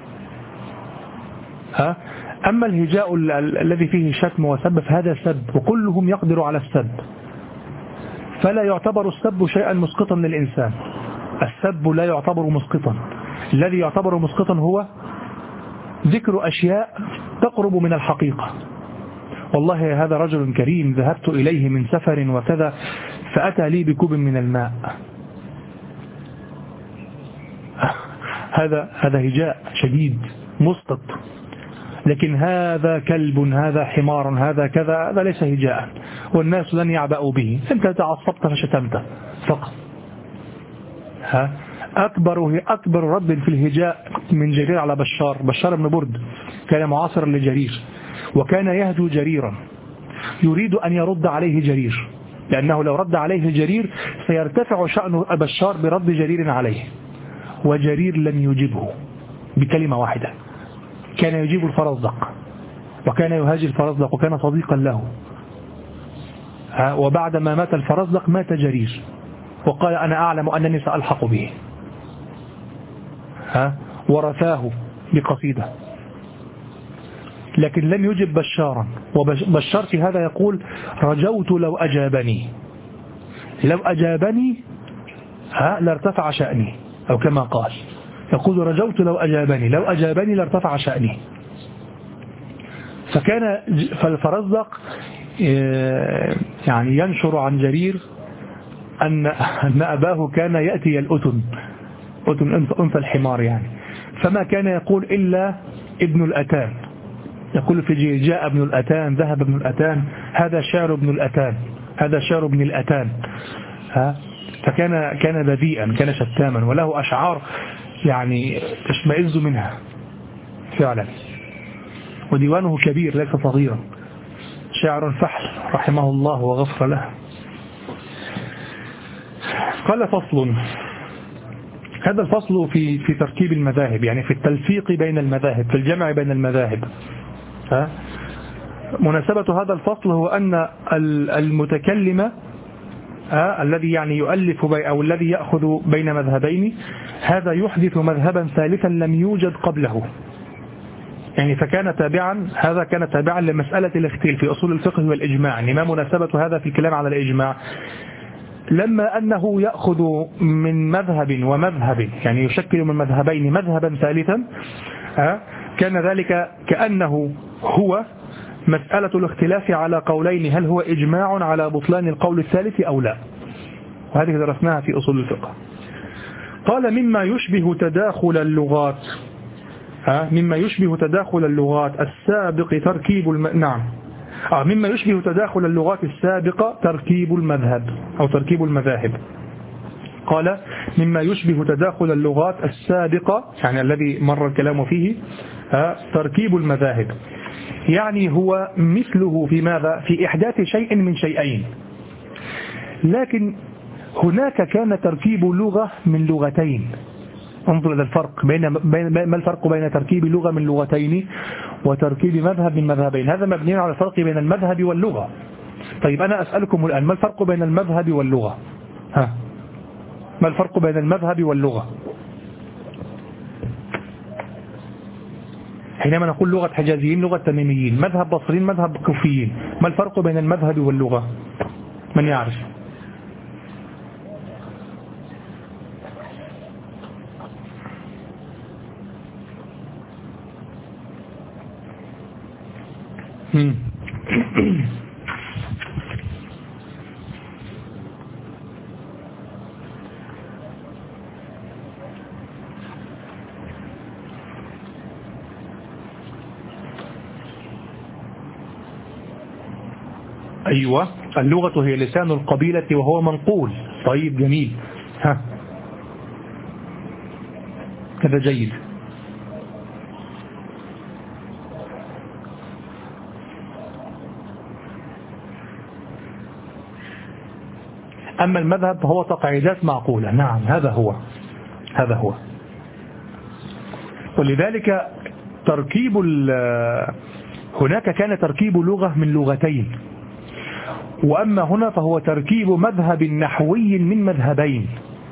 ها؟ أما الهجاء الذي فيه شتم وسب فهذا سب، وكلهم يقدر على السب، فلا يعتبر السب شيئا مسقطا للإنسان. السب لا يعتبر مسقطا، الذي يعتبر مسقطا هو ذكر أشياء تقرب من الحقيقة. والله هذا رجل كريم ذهبت إليه من سفر وكذا فأتى لي بكوب من الماء، هذا هذا هجاء شديد مسقط. لكن هذا كلب، هذا حمار، هذا كذا، هذا ليس هجاء، والناس لن يعبأوا به، أنت تعصبت فشتمت فقط. ها أكبر أكبر رد في الهجاء من جرير على بشار. بشار بن برد كان معاصرا لجرير، وكان يهجو جريرا يريد أن يرد عليه جرير، لأنه لو رد عليه جرير سيرتفع شأن بشار برد جرير عليه، وجرير لم يجبه بكلمة واحدة. كان يجيب الفرزدق وكان يهاجي الفرزدق وكان صديقا له. وبعدما مات الفرزدق مات جرير وقال أنا أعلم أنني سألحق به، ها ورثاه بقصيدة، لكن لم يجب بشارا. وبشار في هذا يقول رجوت لو أجابني، لو أجابني ها لارتفع شأني، أو كما قال يقول رجوت لو أجابني، لو أجابني لارتفع شأني. فكان فالفرزدق يعني ينشر عن جرير أن أن أباه كان يأتي الأتن، أتن أنثى الحمار يعني، فما كان يقول إلا ابن الأتان، يقول في جيل جاء ابن الأتان، ذهب ابن الأتان، هذا شعر ابن الأتان، هذا شعر ابن الأتان. ها فكان كان بذيئا، كان شتاما، وله أشعار يعني تشمئز منها فعلا، وديوانه كبير ليس صغيرا، شعر فحل رحمه الله وغفر له. قال فصل، هذا الفصل في في ترتيب المذاهب، يعني في التلفيق بين المذاهب، في الجمع بين المذاهب. ها مناسبة هذا الفصل هو أن المتكلم آه الذي يعني يؤلف بي أو الذي يأخذ بين مذهبين، هذا يحدث مذهبا ثالثا لم يوجد قبله، يعني فكان تابعا، هذا كان تابعا لمسألة الاختلاف في أصول الفقه والإجماع. يعني ما مناسبة هذا في الكلام على الإجماع؟ لما أنه يأخذ من مذهب ومذهب، يعني يشكل من مذهبين مذهبا ثالثا، آه كان ذلك كأنه هو مسألة الاختلاف على قولين، هل هو إجماع على بطلان القول الثالث أو لا، وهذه درسناها في أصول الفقه. قال مما يشبه تداخل اللغات، ها مما يشبه تداخل اللغات السابق تركيب الم... نعم آه مما يشبه تداخل اللغات السابقة تركيب المذهب أو تركيب المذاهب. قال مما يشبه تداخل اللغات السابقة يعني الذي مر الكلام فيه آه تركيب المذاهب، يعني هو مثله في ماذا؟ في إحداث شيء من شيئين، لكن هناك كان تركيب لغة من لغتين. انظر إلى الفرق بين ما الفرق بين تركيب لغة من لغتين وتركيب مذهب من مذهبين. هذا مبني على الفرق بين المذهب واللغة. طيب أنا أسألكم الآن ما الفرق بين المذهب واللغة؟ ها ما الفرق بين المذهب واللغة؟ حينما نقول لغة حجازيين لغة تميميين، مذهب بصريين مذهب كوفيين، ما الفرق بين المذهب واللغة؟ من يعرف؟ هم. أيوة اللغة هي لسان القبيلة وهو منقول. طيب جميل، ها كذا جيد. أما المذهب فهو تقعيدات معقولة. نعم هذا هو هذا هو ولذلك تركيب هناك كان تركيب لغة من لغتين، وأما هنا فهو تركيب مذهب نحوي من مذهبين،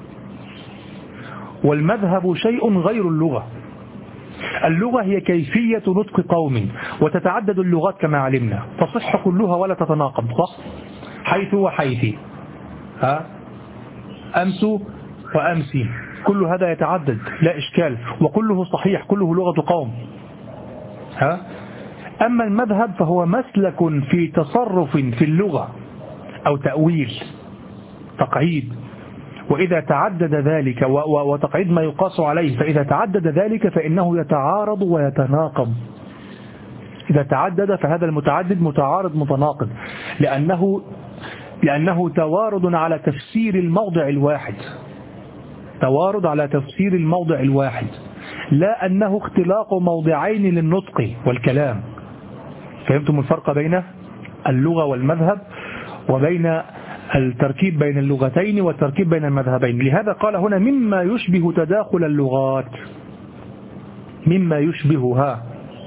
والمذهب شيء غير اللغة. اللغة هي كيفية نطق قوم، وتتعدد اللغات كما علمنا، تصح كلها ولا تتناقض، صح؟ حيث وحيث، ها أمس وأمسي، كل هذا يتعدد لا إشكال، وكله صحيح، كله لغة قوم. ها أما المذهب فهو مسلك في تصرف في اللغة أو تأويل تقعيد، وإذا تعدد ذلك وتقعيد ما يقاس عليه، فإذا تعدد ذلك فإنه يتعارض ويتناقض. إذا تعدد فهذا المتعدد متعارض متناقض، لأنه لأنه توارد على تفسير الموضع الواحد، توارد على تفسير الموضع الواحد، لا أنه اختلاق موضعين للنطق والكلام. فهمتم الفرق بين اللغة والمذهب وبين التركيب بين اللغتين والتركيب بين المذهبين؟ لهذا قال هنا مما يشبه تداخل اللغات، مما يشبهها،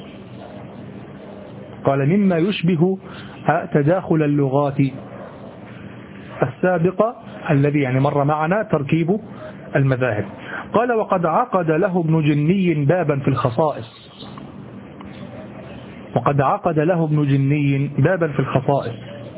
قال مما يشبه تداخل اللغات السابقة الذي يعني مر معنا تركيب المذاهب. قال وقد عقد له ابن جني بابا في الخصائص، وقد عقد له ابن جني بابا في الخصائص،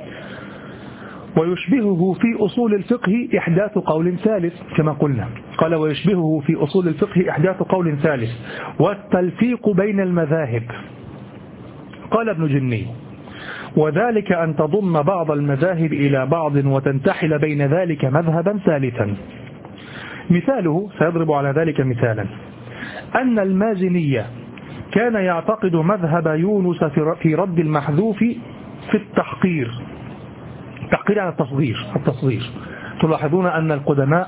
ويشبهه في أصول الفقه إحداث قول ثالث كما قلنا. قال ويشبهه في أصول الفقه إحداث قول ثالث والتلفيق بين المذاهب. قال ابن جني وذلك أن تضم بعض المذاهب إلى بعض وتنتحل بين ذلك مذهبا ثالثا. مثاله سيضرب على ذلك مثالا أن المازنية كان يعتقد مذهب يونس في رد المحذوف في التحقير، التحقير على التصغير. التصغير تلاحظون أن القدماء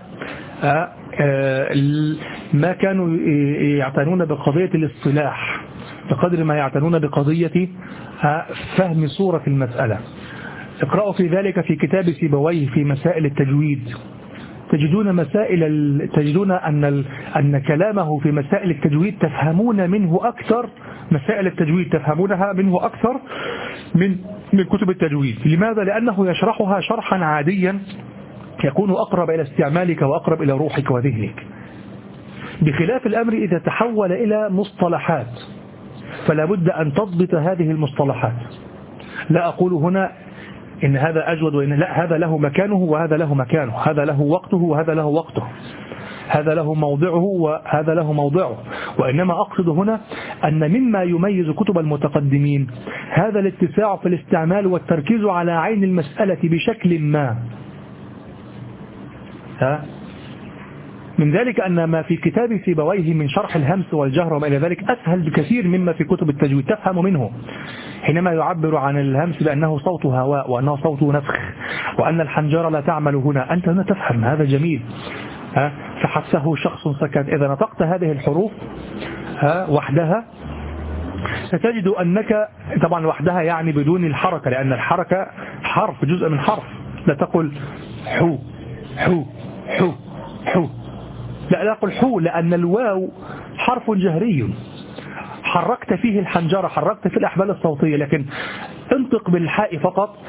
ما كانوا يعتنون بقضية الاصطلاح بقدر ما يعتنون بقضية فهم صورة المسألة. اقرأوا في ذلك في كتاب سيبويه في مسائل التجويد، تجدون مسائل تجدون أن أن كلامه في مسائل التجويد تفهمون منه أكثر، مسائل التجويد تفهمونها منه أكثر من من كتب التجويد. لماذا؟ لأنه يشرحها شرحا عاديا يكون أقرب إلى استعمالك وأقرب إلى روحك وذهنك، بخلاف الأمر إذا تحول إلى مصطلحات فلا بد أن تضبط هذه المصطلحات. لا أقول هنا إن هذا أجود وإن لا، هذا له مكانه وهذا له مكانه، هذا له وقته وهذا له وقته، هذا له موضعه وهذا له موضعه، وإنما أقصد هنا أن مما يميز كتب المتقدمين هذا الاتساع في الاستعمال والتركيز على عين المسألة بشكل ما. ها؟ من ذلك أن ما في كتاب سيبويه من شرح الهمس والجهر وما إلى ذلك أسهل بكثير مما في كتب التجويد، تفهم منه حينما يعبر عن الهمس بأنه صوت هواء وأنه صوت نفخ وأن الحنجرة لا تعمل هنا، أنت هنا تفهم هذا جميل. ها فحسه شخص سكت. إذا نطقت هذه الحروف ها وحدها ستجد أنك طبعا وحدها يعني بدون الحركة، لأن الحركة حرف جزء من حرف. لا تقل حو حو حو حو، لا لا تقل حو، لأن الواو حرف جهري حركت فيه الحنجرة، حركت في الأحبال الصوتية، لكن انطق بالحاء فقط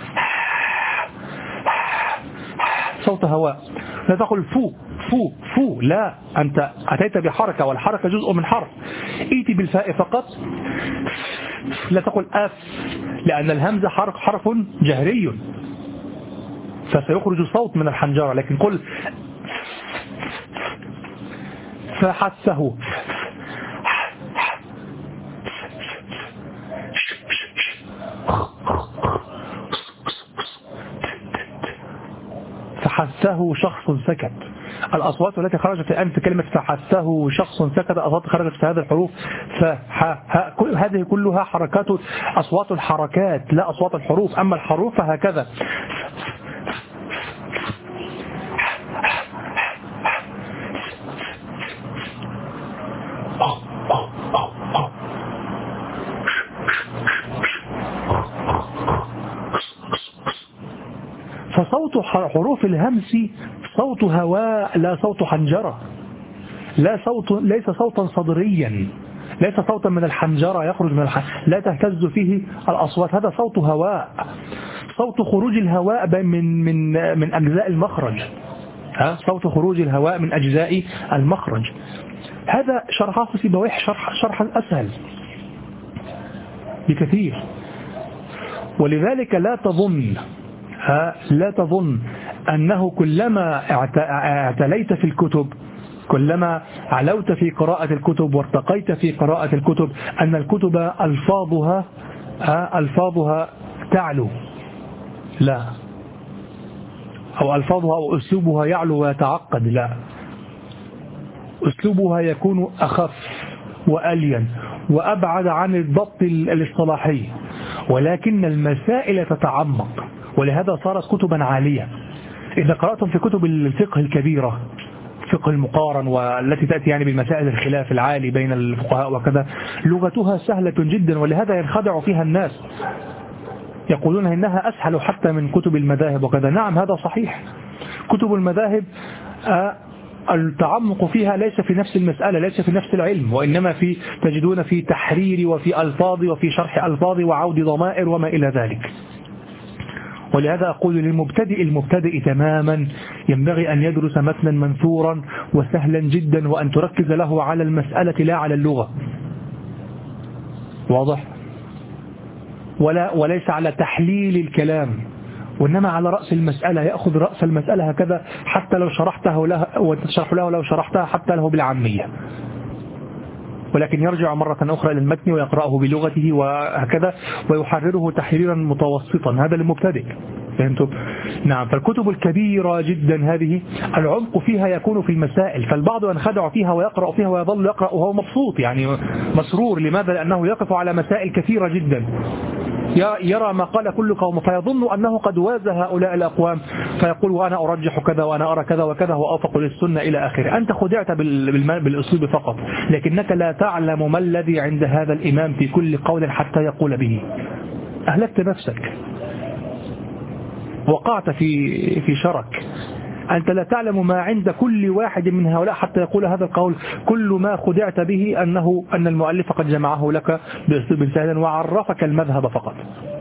صوت هواء. لا تقل فو فو فو، لا، أنت أتيت بحركة والحركة جزء من حرف. إيتي بالفاء فقط. لا تقل أف، لأن الهمزة حرف حرف جهري فسيخرج صوت من الحنجرة، لكن قل فحسه فحسه شخص سكت. الأصوات التي خرجت الآن في كلمة فحسه شخص سكت، أصوات خرجت في هذه الحروف فح ها كل هذه كلها حركات أصوات الحركات لا أصوات الحروف. أما الحروف فهكذا فصوت حروف الهمس صوت هواء لا صوت حنجرة، لا صوت ليس صوتا صدريا، ليس صوتا من الحنجرة يخرج من الحنجرة لا تهتز فيه الأصوات، هذا صوت هواء، صوت خروج الهواء من من من أجزاء المخرج. ها صوت خروج الهواء من أجزاء المخرج. هذا شرحه في سيبويه شرح شرحا أسهل بكثير. ولذلك لا تظن ها لا تظن أنه كلما اعتليت في الكتب، كلما علوت في قراءة الكتب وارتقيت في قراءة الكتب، أن الكتب ألفاظها ألفاظها تعلو، لا، أو ألفاظها أو أسلوبها يعلو ويتعقد، لا، أسلوبها يكون أخف وألين وأبعد عن الضبط الاصطلاحي، ولكن المسائل تتعمق، ولهذا صارت كتبا عالية. إذا قرأتم في كتب الفقه الكبيرة، فقه المقارن والتي تأتي يعني بالمسائل الخلاف العالي بين الفقهاء وكذا، لغتها سهلة جدا، ولهذا ينخدع فيها الناس يقولون إنها أسهل حتى من كتب المذاهب وكذا. نعم هذا صحيح، كتب المذاهب التعمق فيها ليس في نفس المسألة، ليس في نفس العلم، وإنما في تجدون في تحرير وفي ألفاظ وفي شرح ألفاظ وعود ضمائر وما إلى ذلك. ولهذا أقول للمبتدئ المبتدئ تماما ينبغي أن يدرس متنا منثورا وسهلا جدا، وأن تركز له على المسألة لا على اللغة، واضح؟ ولا وليس على تحليل الكلام، وإنما على رأس المسألة، يأخذ رأس المسألة هكذا حتى لو شرحته له وتشرح له لو شرحتها حتى له بالعامية، ولكن يرجع مرة أخرى إلى المتن ويقرأه بلغته وهكذا ويحرره تحريرا متوسطا. هذا للمبتدئ، فهمتم؟ نعم. فالكتب الكبيرة جدا هذه العمق فيها يكون في المسائل، فالبعض ينخدع فيها ويقرأ فيها ويظل يقرأ وهو مبسوط يعني مسرور. لماذا؟ لأنه يقف على مسائل كثيرة جدا، يرى ما قال كل قوم فيظن أنه قد واز هؤلاء الأقوام، فيقول وأنا أرجح كذا وأنا أرى كذا وكذا وأوفق للسنة إلى آخره. أنت خدعت بالأسلوب فقط، لكنك لا تعلم ما الذي عند هذا الإمام في كل قول حتى يقول به. أهلكت نفسك، وقعت في في شرك. أنت لا تعلم ما عند كل واحد من هؤلاء حتى يقول هذا القول. كل ما خدعت به أنه أن المؤلف قد جمعه لك بأسلوب سهل وعرفك المذهب فقط.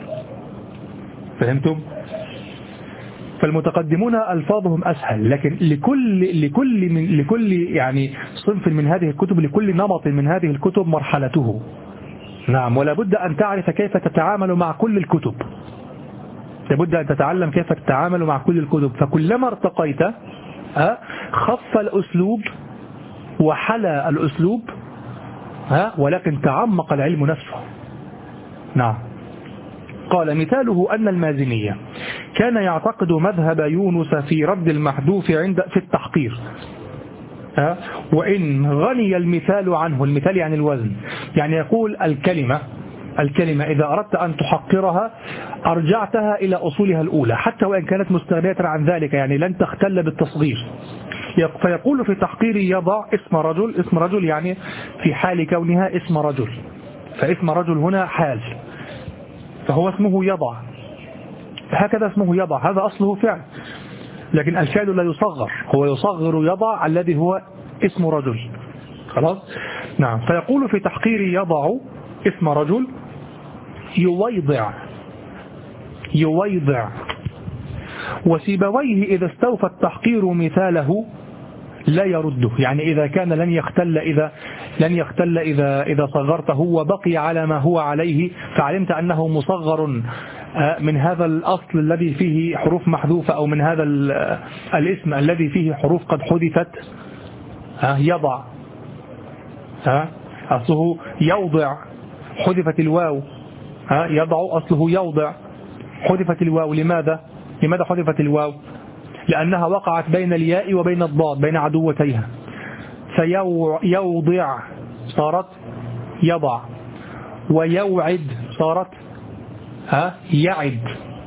فهمتم؟ فالمتقدمون ألفاظهم أسهل، لكن لكل لكل من لكل يعني صنف من هذه الكتب، لكل نمط من هذه الكتب مرحلته. نعم. ولا بد أن تعرف كيف تتعامل مع كل الكتب، لابد أن تتعلم كيف تتعامل مع كل الكتب. فكلما ارتقيت خف الأسلوب وحلى الأسلوب، ولكن تعمق العلم نفسه. نعم. قال مثاله أن المازنية كان يعتقد مذهب يونس في رد المحذوف عند في التحقير. وإن غني المثال عنه، المثال يعني الوزن، يعني يقول الكلمة الكلمة إذا أردت أن تحقرها أرجعتها إلى أصولها الأولى حتى وإن كانت مستغنية عن ذلك، يعني لن تختل بالتصغير. فيقول في تحقير يضع اسم رجل، اسم رجل يعني في حال كونها اسم رجل، فاسم رجل هنا حال، فهو اسمه يضع، هكذا اسمه يضع، هذا أصله فعل، لكن الفعل لا يصغر، هو يصغر يضع الذي هو اسم رجل. خلاص؟ نعم. فيقول في تحقير يضع اسم رجل يويضع، يويضع. وسيبويه إذا استوفى التحقير مثاله لا يرده، يعني إذا كان لن يختل إذا لن يختل إذا إذا صغرته وبقي على ما هو عليه، فعلمت أنه مصغر من هذا الأصل الذي فيه حروف محذوفة، أو من هذا الاسم الذي فيه حروف قد حذفت. يضع أصله يوضع، حذفت الواو. يضع أصله يوضع، حذفت الواو. لماذا؟ لماذا حذفت الواو؟ لأنها وقعت بين الياء وبين الضاد، بين عدوتيها، فيوضع صارت يضع، ويوعد صارت ها يعد.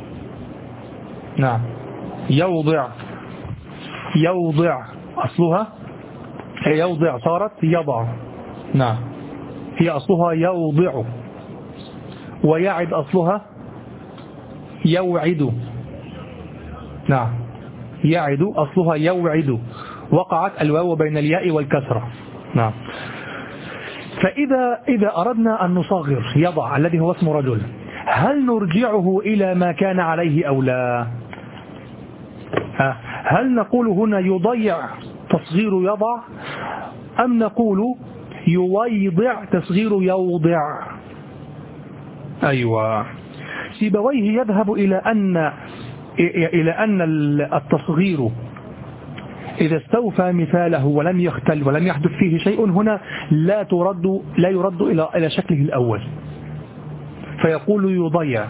نعم. يوضع، يوضع أصلها يوضع صارت يضع. نعم. هي أصلها يوضع. ويعد أصلها يوعد. نعم. يعد أصلها يوعد، وقعت الواو بين الياء والكسرة. نعم. فإذا إذا أردنا أن نصغر يضع الذي هو اسم رجل، هل نرجعه إلى ما كان عليه أو لا؟ هل نقول هنا يضيع تصغير يضع، أم نقول يويضع تصغير يوضع؟ أيوة. سيبويه يذهب إلى أن إلى أن التصغير إذا استوفى مثاله ولم يختل ولم يحدث فيه شيء هنا لا ترد لا يرد إلى إلى شكله الأول، فيقول يضيع.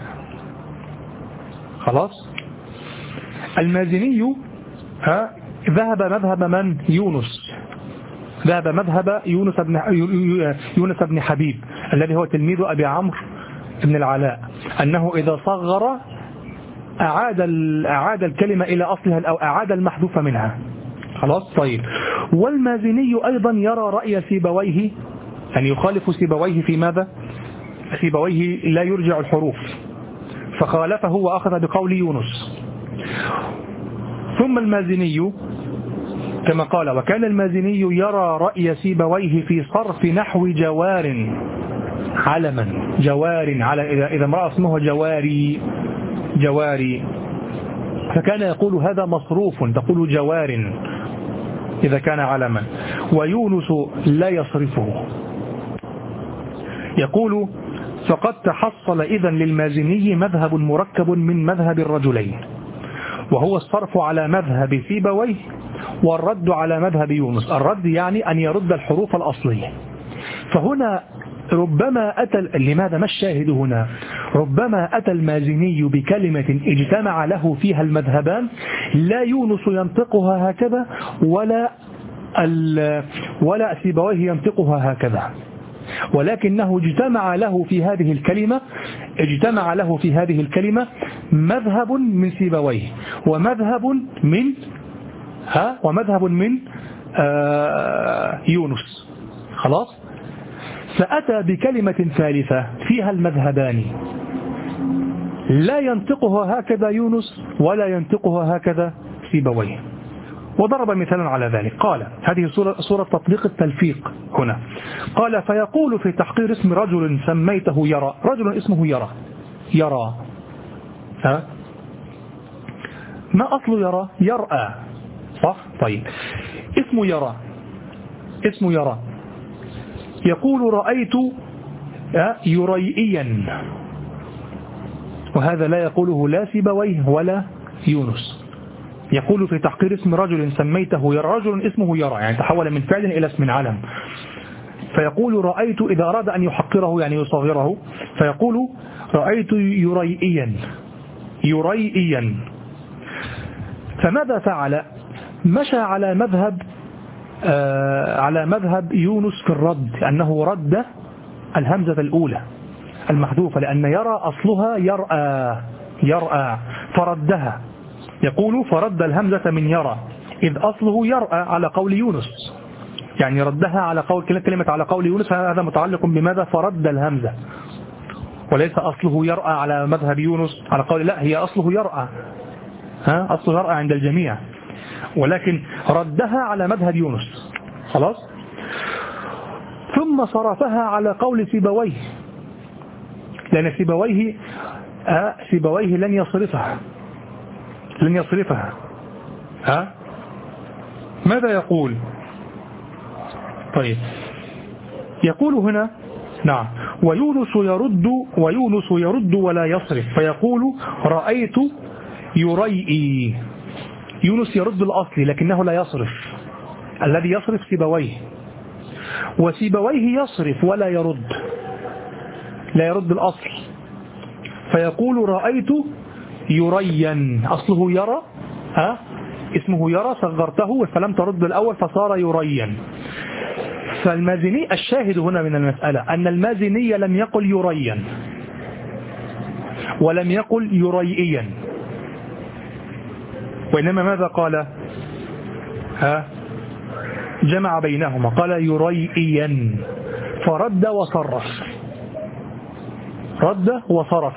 خلاص. المازني ها ذهب مذهب من؟ يونس، ذهب مذهب يونس بن يونس بن حبيب الذي هو تلميذ أبي عمرو بن العلاء، أنه إذا صغر أعاد أعاد الكلمة إلى أصلها أو أعاد المحذوف منها. خلاص. طيب. والمازني أيضا يرى رأي سيبويه، أن يخالف سيبويه في ماذا؟ سيبويه لا يرجع الحروف، فخالفه وأخذ بقول يونس. ثم المازني كما قال: وكان المازني يرى رأي سيبويه في صرف نحو جوار علما، جوار على إذا إذا امرأة اسمها جواري جواري، فكان يقول هذا مصروف، تقول جوار إذا كان علما، ويونس لا يصرفه. يقول: فقد تحصل إذن للمازني مذهب مركب من مذهب الرجلين، وهو الصرف على مذهب سيبويه والرد على مذهب يونس. الرد يعني أن يرد الحروف الأصلية. فهنا ربما أتى، لماذا ما الشاهد هنا؟ ربما أتى المازني بكلمة اجتمع له فيها المذهبان، لا يونس ينطقها هكذا ولا ولا سيبويه ينطقها هكذا، ولكنه اجتمع له في هذه الكلمة اجتمع له في هذه الكلمة مذهب من سيبويه ومذهب من ها ومذهب من آه يونس. خلاص. فأتى بكلمة ثالثة فيها المذهبان، لا ينطقها هكذا يونس ولا ينطقها هكذا سيبويه، وضرب مثالا على ذلك. قال: هذه صورة, صورة تطبيق التلفيق هنا. قال: فيقول في تحقير اسم رجل سميته يرى، رجل اسمه يرى يرى ها ما أصل يرى؟ يرأى، صح؟ طيب. اسم يرى اسم يرى يقول: رأيت يريئيا، وهذا لا يقوله لا سيبويه ولا يونس. يقول في تحقير اسم رجل سميته يرى، رجل اسمه يرى يعني تحول من فعل إلى اسم علم، فيقول: رأيت إذا أراد أن يحقره يعني يصغره، فيقول: رأيت يريئيا يريئيا. فماذا فعل؟ مشى على مذهب على مذهب يونس في الرد، أنه رد الهمزة الأولى المحذوفة، لأن يرى أصلها يرأى يرأى فردها، يقول فرد الهمزة من يرى إذ أصله يرأى على قول يونس، يعني ردها على قول كلمة على قول يونس، هذا متعلق بماذا؟ فرد الهمزة، وليس أصله يرأى على مذهب يونس على قول، لا، هي أصله يرأى، ها أصله يرأى عند الجميع، ولكن ردها على مذهب يونس. خلاص. ثم صرفها على قول سيبويه، لأن سيبويه آه سيبويه لن يصرفها لن يصرفها ها ماذا يقول؟ طيب، يقول هنا نعم ويونس يرد ويونس يرد ولا يصرف، فيقول رأيت يريئي. يونس يرد الأصل لكنه لا يصرف، الذي يصرف سيبويه، وسيبويه يصرف ولا يرد، لا يرد الأصل، فيقول رأيت يريا، أصله يرى، ها اسمه يرى، صغرته فلم ترد الأول فصار يريا. فالمازني الشاهد هنا من المسألة أن المازني لم يقل يريا ولم يقل يريئيا، وإنما ماذا قال؟ ها جمع بينهما، قال يريئيا، فرد وصرف، رد وصرف،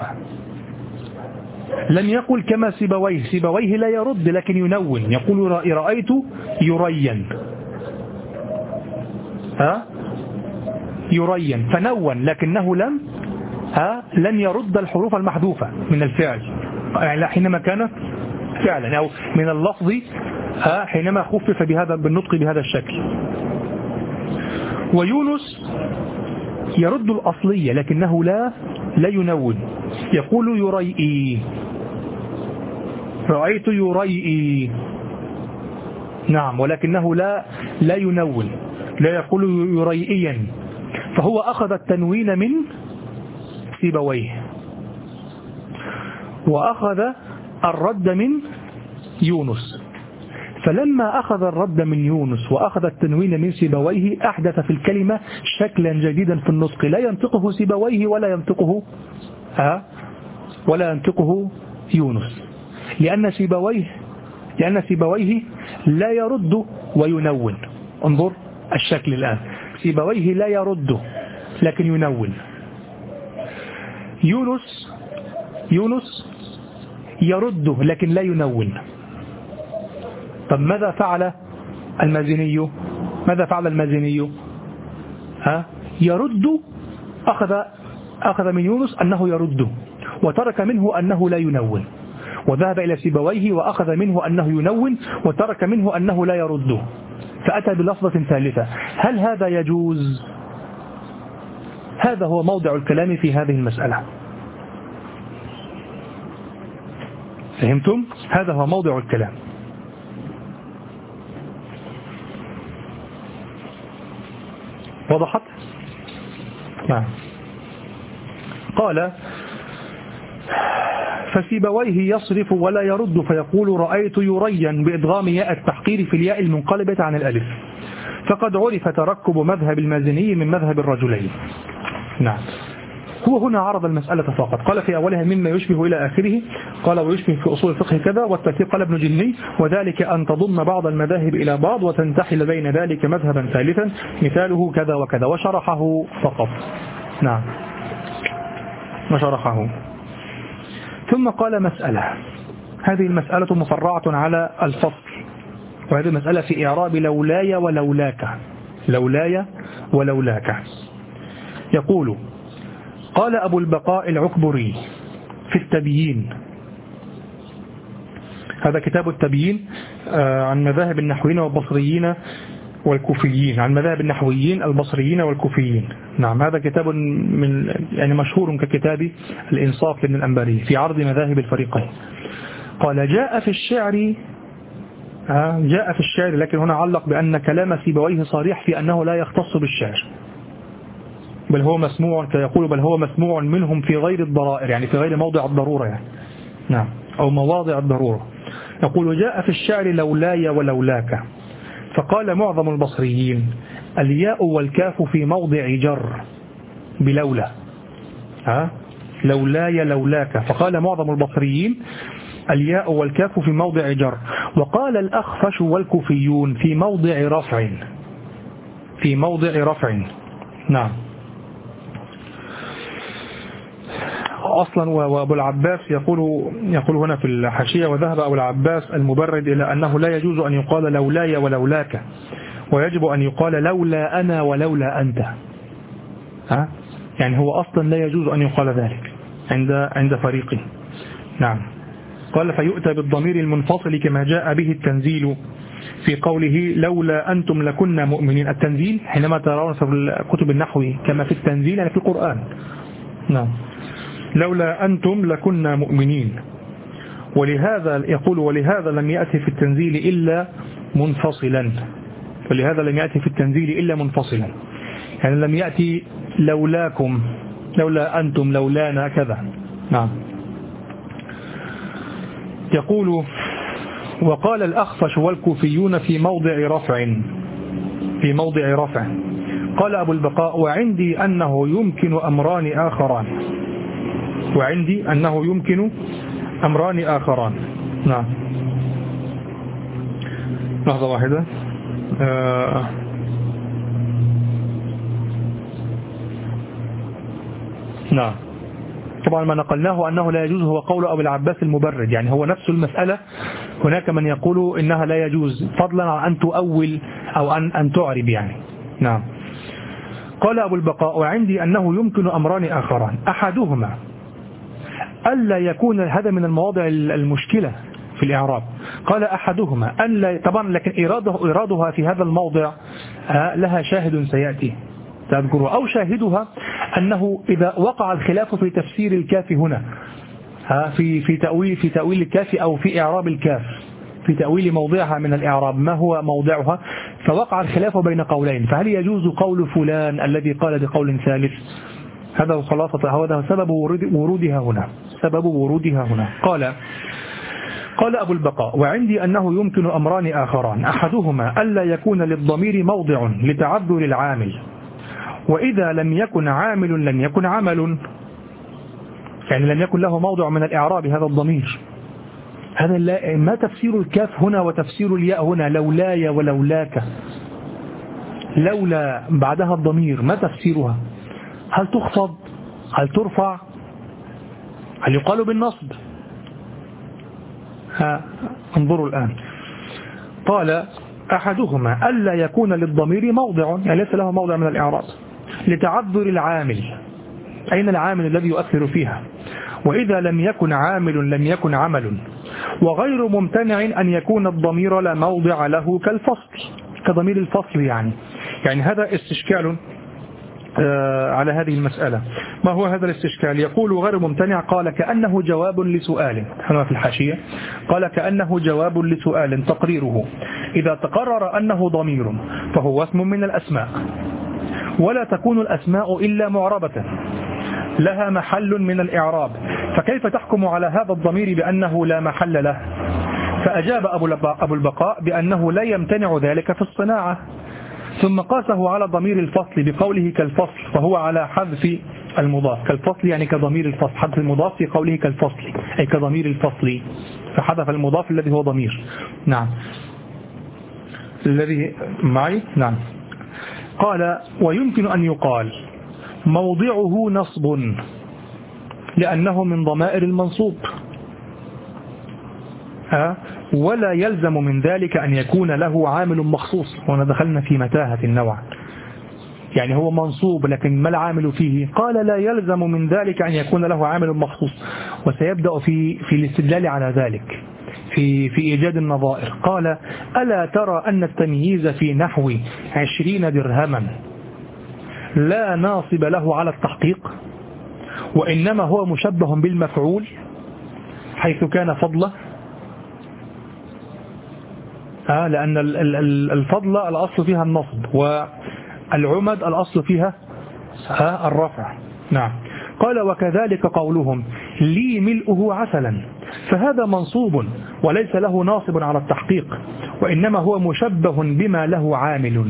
لم يقل كما سيبويه. سيبويه لا يرد لكن ينون، يقول رأيت يريا، ها يريا، فنون لكنه لم ها لن يرد الحروف المحذوفة من الفعل، يعني حينما كان فعلا أو من اللفظ، ها حينما خفف بهذا بالنطق بهذا الشكل. ويونس يرد الأصلية لكنه لا لا ينون، يقول يريئي، رأيت يريئي، نعم، ولكنه لا لا ينون، لا يقول يريئيا، فهو أخذ التنوين من سيبويه وأخذ الرد من يونس. فلما أخذ الرد من يونس وأخذ التنوين من سيبويه أحدث في الكلمة شكلا جديدا في النطق لا ينطقه سيبويه ولا ينطقه ها ولا ينطقه يونس، لأن سيبويه لأن سيبويه لا يرد وينون. انظر الشكل الآن، سيبويه لا يرد لكن ينون. يونس يونس يرد لكن لا ينون. طب ماذا فعل المازني؟ ماذا فعل المازني؟ ها يرد، أخذ أخذ من يونس أنه يرد، وترك منه أنه لا ينون، وذهب إلى سيبويه وأخذ منه أنه ينون وترك منه أنه لا يرد، فأتى بلفظة ثالثة. هل هذا يجوز؟ هذا هو موضع الكلام في هذه المسألة. فهمتم؟ هذا هو موضع الكلام. وضحت؟ نعم. قال فسيبويه يصرف ولا يرد، فيقول رأيت يريا بإدغام ياء التحقير في الياء المنقلبة عن الألف، فقد عرف تركب مذهب المازني من مذهب الرجلين. نعم. هو هنا عرض المسألة فقط، قال في أولها مما يشبه إلى آخره، قال ويشبه في أصول الفقه كذا، والترتيب قال ابن جني وذلك أن تضم بعض المذاهب إلى بعض وتنتحل بين ذلك مذهبا ثالثا مثاله كذا وكذا، وشرحه فقط. نعم، وشرحه. ثم قال مسألة، هذه المسألة مفرعة على الفصل، وهذه المسألة في إعراب لولاي ولولاك، لولاي ولولاك. يقول قال أبو البقاء العكبري في التبيين، هذا كتاب التبيين عن مذاهب النحويين والبصريين والكوفيين، عن مذاهب النحويين البصريين والكوفيين. نعم، هذا كتاب من يعني مشهور ككتاب الإنصاف لابن الأنباري في عرض مذاهب الفريقين. قال جاء في الشعر جاء في الشعر لكن هنا علق بأن كلام سيبويه صريح في أنه لا يختص بالشعر، بل هو مسموع، كيقول بل هو مسموع منهم في غير الضرائر، يعني في غير موضع الضرورة يعني. نعم، أو مواضع الضرورة. يقول جاء في الشعر لولاي ولولاك، فقال معظم البصريين الياء والكاف في موضع جر بلولا، ها لولاي لولاك. فقال معظم البصريين الياء والكاف في موضع جر. وقال الأخفش والكوفيون في موضع رفع، في موضع رفع. نعم. أصلا وأبو العباس يقول يقول هنا في الحاشية وذهب أبو العباس المبرد إلى أنه لا يجوز أن يقال لولاي ولولاك، ويجب أن يقال لولا أنا ولولا أنت. ها؟ يعني هو أصلا لا يجوز أن يقال ذلك عند عند فريقه. نعم. قال فيؤتى بالضمير المنفصل كما جاء به التنزيل في قوله لولا أنتم لكنا مؤمنين. التنزيل حينما ترون في كتب النحو كما في التنزيل يعني في القرآن. نعم. لولا أنتم لكنا مؤمنين. ولهذا يقول ولهذا لم يأتي في التنزيل إلا منفصلا، ولهذا لم يأتي في التنزيل إلا منفصلا، يعني لم يأتي لولاكم لولا أنتم لولانا كذا. نعم. يقول وقال الأخفش والكوفيون في موضع رفع، في موضع رفع. قال أبو البقاء وعندي أنه يمكن أمران آخران، وعندي أنه يمكن أمران آخران. نعم. لحظة واحدة. آه نعم. طبعا ما نقلناه أنه لا يجوز هو قول أبو العباس المبرد، يعني هو نفس المسألة. هناك من يقول إنها لا يجوز فضلا عن أن تؤول أو أن أن تعرب يعني. نعم. قال أبو البقاء وعندي أنه يمكن أمران آخران، أحدهما ألا يكون هذا من المواضع المشكلة في الإعراب. قال أحدهما أن لا، طبعا لكن إراده إرادها في هذا الموضع لها شاهد سيأتي تذكره، أو شاهدها أنه إذا وقع الخلاف في تفسير الكاف هنا في في تأويل في تأويل الكاف أو في إعراب الكاف، في تأويل موضعها من الإعراب ما هو موضعها، فوقع الخلاف بين قولين، فهل يجوز قول فلان الذي قال بقول ثالث؟ هذا خلاصة، هذا سبب ورودها هنا، سبب ورودها هنا. قال قال أبو البقاء وعندي أنه يمكن أمران آخران، أحدهما ألا يكون للضمير موضع لتعذر العامل، وإذا لم يكن عامل لم يكن عمل، يعني لم يكن له موضع من الإعراب هذا الضمير. هذا ما تفسير الكاف هنا وتفسير الياء هنا لولاي ولولاك؟ لولا بعدها الضمير ما تفسيرها؟ هل تخفض؟ هل ترفع؟ هل يقال بالنصب؟ ها انظروا الآن. قال أحدهما ألا يكون للضمير موضع، يعني ليس له موضع من الإعراب، لتعذر العامل. أين العامل الذي يؤثر فيها؟ وإذا لم يكن عامل لم يكن عمل، وغير ممتنع أن يكون الضمير لا موضع له كالفصل، كضمير الفصل يعني. يعني هذا استشكال على هذه المسألة. ما هو هذا الاستشكال؟ يقول غير ممتنع، قال كأنه جواب لسؤال، هنا في الحاشية قال كأنه جواب لسؤال تقريره إذا تقرر أنه ضمير فهو اسم من الأسماء، ولا تكون الأسماء إلا معربة لها محل من الإعراب، فكيف تحكم على هذا الضمير بأنه لا محل له؟ فأجاب أبو البقاء بأنه لا يمتنع ذلك في الصناعة، ثم قاسه على ضمير الفصل بقوله كالفصل، فهو على حذف المضاف. كالفصل يعني كضمير الفصل، حذف المضاف في قوله كالفصل أي كضمير الفصل، فحذف المضاف الذي هو ضمير. نعم الذي معي. نعم. قال ويمكن أن يقال موضعه نصب لأنه من ضمائر المنصوب، ها ولا يلزم من ذلك أن يكون له عامل مخصوص. هنا دخلنا في متاهة النوع، يعني هو منصوب لكن ما العامل فيه؟ قال لا يلزم من ذلك أن يكون له عامل مخصوص، وسيبدأ في في الاستدلال على ذلك في في إيجاد النظائر. قال ألا ترى أن التمييز في نحو عشرين درهما لا ناصب له على التحقيق، وإنما هو مشبه بالمفعول حيث كان فضله، آه لأن الفضل الأصل فيها النصب، والعمد الأصل فيها الرفع. نعم. قال وكذلك قولهم لي ملؤه عسلا فهذا منصوب وليس له ناصب على التحقيق، وإنما هو مشبه بما له عامل.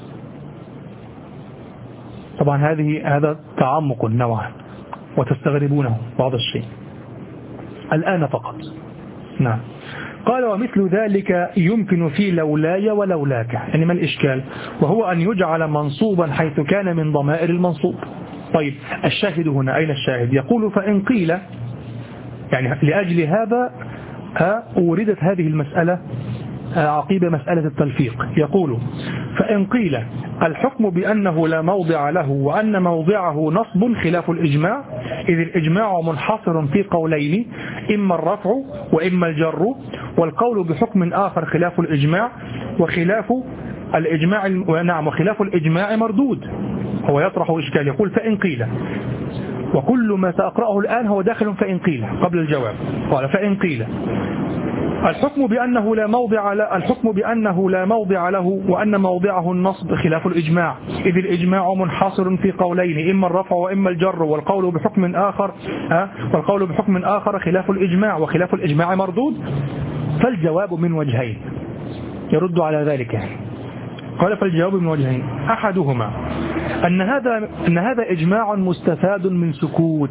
طبعا هذه هذا تعمق نوعا وتستغربونه بعض الشيء الآن فقط. نعم. قال ومثل ذلك يمكن في لولاي ولولاك، يعني ما الإشكال؟ وهو أن يجعل منصوبا حيث كان من ضمائر المنصوب. طيب الشاهد هنا، أين الشاهد؟ يقول فإن قيل، يعني لأجل هذا أوردت هذه المسألة عقيبة مسألة التلفيق. يقول فإن قيل الحكم بأنه لا موضع له وأن موضعه نصب خلاف الإجماع، إذ الإجماع منحصر في قولين، إما الرفع وإما الجر، والقول بحكم آخر خلاف الإجماع، وخلاف الإجماع نعم وخلاف الإجماع مردود. هو يطرح إشكال، يقول فإن قيل، وكل ما سأقرأه الآن هو داخل فإن قيل قبل الجواب. قال فإن قيل الحكم بأنه لا موضع له الحكم بأنه لا موضع له وأن موضعه النصب خلاف الإجماع، إذ الإجماع منحصر في قولين، إما الرفع وإما الجر، والقول بحكم آخر أه والقول بحكم آخر خلاف الإجماع، وخلاف الإجماع مردود. فالجواب من وجهين يرد على ذلك. قال فالجواب من وجهين، أحدهما أن هذا أن هذا إجماع مستفاد من سكوت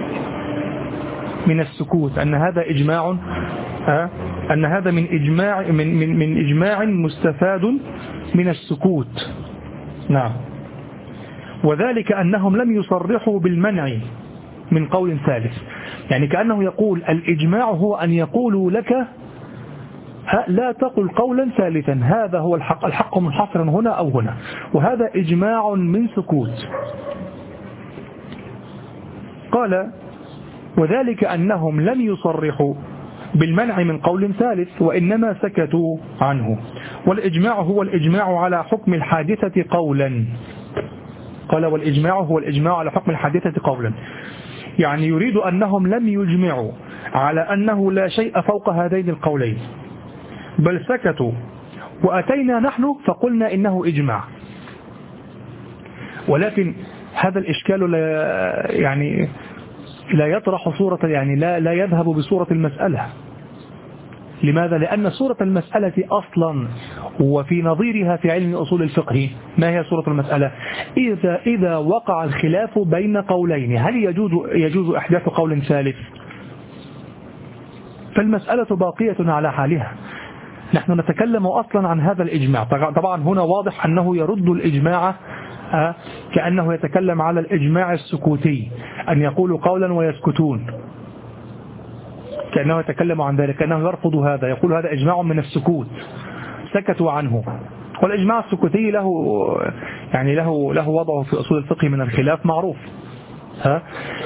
من السكوت أن هذا إجماع أه أن هذا من إجماع من من من إجماع مستفاد من السكوت. نعم. وذلك أنهم لم يصرحوا بالمنع من قول ثالث، يعني كأنه يقول الإجماع هو أن يقولوا لك لا تقل قولا ثالثا، هذا هو الحق، الحق منحصر هنا أو هنا، وهذا إجماع من سكوت. قال وذلك أنهم لم يصرحوا بالمنع من قول ثالث وإنما سكتوا عنه، والإجماع هو الإجماع على حكم الحادثة قولا. قال والإجماع هو الإجماع على حكم الحادثة قولا، يعني يريد أنهم لم يجمعوا على أنه لا شيء فوق هذين القولين، بل سكتوا، وأتينا نحن فقلنا إنه إجماع. ولكن هذا الإشكال لا يعني لا يطرح صورة، يعني لا لا يذهب بصورة المسألة. لماذا؟ لأن صورة المسألة أصلا وفي نظيرها في علم أصول الفقه ما هي صورة المسألة؟ إذا إذا وقع الخلاف بين قولين هل يجوز يجوز إحداث قول ثالث؟ فالمسألة باقية على حالها. نحن نتكلم أصلا عن هذا الإجماع. طبعا هنا واضح أنه يرد الإجماع كأنه يتكلم على الإجماع السكوتي، أن يقولوا قولا ويسكتون، كأنه يتكلم عن ذلك، كأنه يرفض هذا، يقول هذا إجماع من السكوت سكتوا عنه. والإجماع السكوتي له يعني له له وضعه في أصول الفقه من الخلاف معروف. ها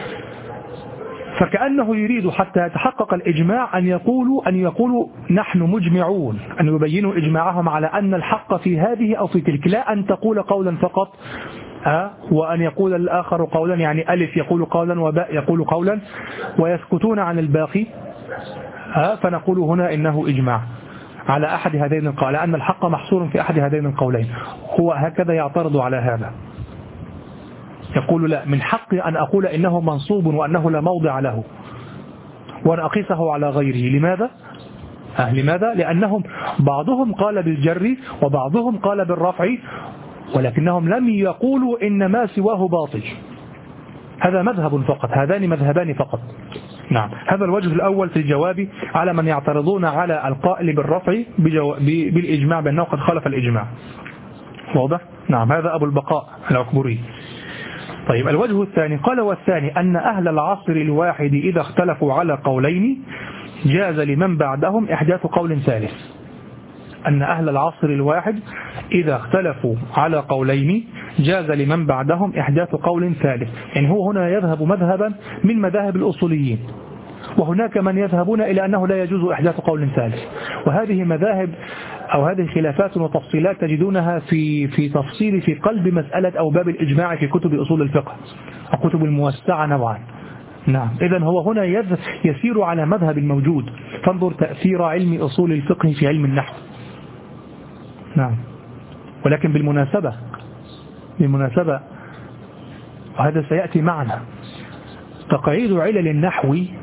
فكأنه يريد حتى يتحقق الإجماع أن يقولوا أن يقولوا نحن مجمعون، أن يبينوا إجماعهم على أن الحق في هذه أو في تلك، لا أن تقول قولا فقط أه وأن يقول الآخر قولا، يعني ألف يقول قولا وباء يقول قولا ويسكتون عن الباقي. أه فنقول هنا إنه إجماع على أحد هذين القولين، لأن الحق محصور في أحد هذين القولين. هو هكذا يعترض على هذا، يقول لا، من حقي أن أقول إنه منصوب وأنه لا موضع له وأن أقيسه على غيره. لماذا؟ أه لماذا؟ لأنهم بعضهم قال بالجر وبعضهم قال بالرفع، ولكنهم لم يقولوا إن ما سواه باطل. هذا مذهب فقط، هذان مذهبان فقط. نعم. هذا الوجه الأول في الجواب على من يعترضون على القائل بالرفع بالإجماع بأنه قد خالف الإجماع. واضح؟ نعم. هذا أبو البقاء العكبري. طيب الوجه الثاني قال والثاني أن أهل العصر الواحد إذا اختلفوا على قولين جاز لمن بعدهم إحداث قول ثالث. أن أهل العصر الواحد إذا اختلفوا على قولين جاز لمن بعدهم إحداث قول ثالث، يعني هو هنا يذهب مذهبا من مذاهب الأصوليين، وهناك من يذهبون إلى أنه لا يجوز إحداث قول ثالث. وهذه مذاهب أو هذه خلافات وتفصيلات تجدونها في في تفصيل في قلب مسألة أو باب الإجماع في كتب أصول الفقه، الكتب الموسعة نوعا. نعم. إذن هو هنا يسير على مذهب الموجود. فانظر تأثير علم أصول الفقه في علم النحو. نعم. ولكن بالمناسبة بالمناسبة وهذا سيأتي معنا، تقعيد علل النحو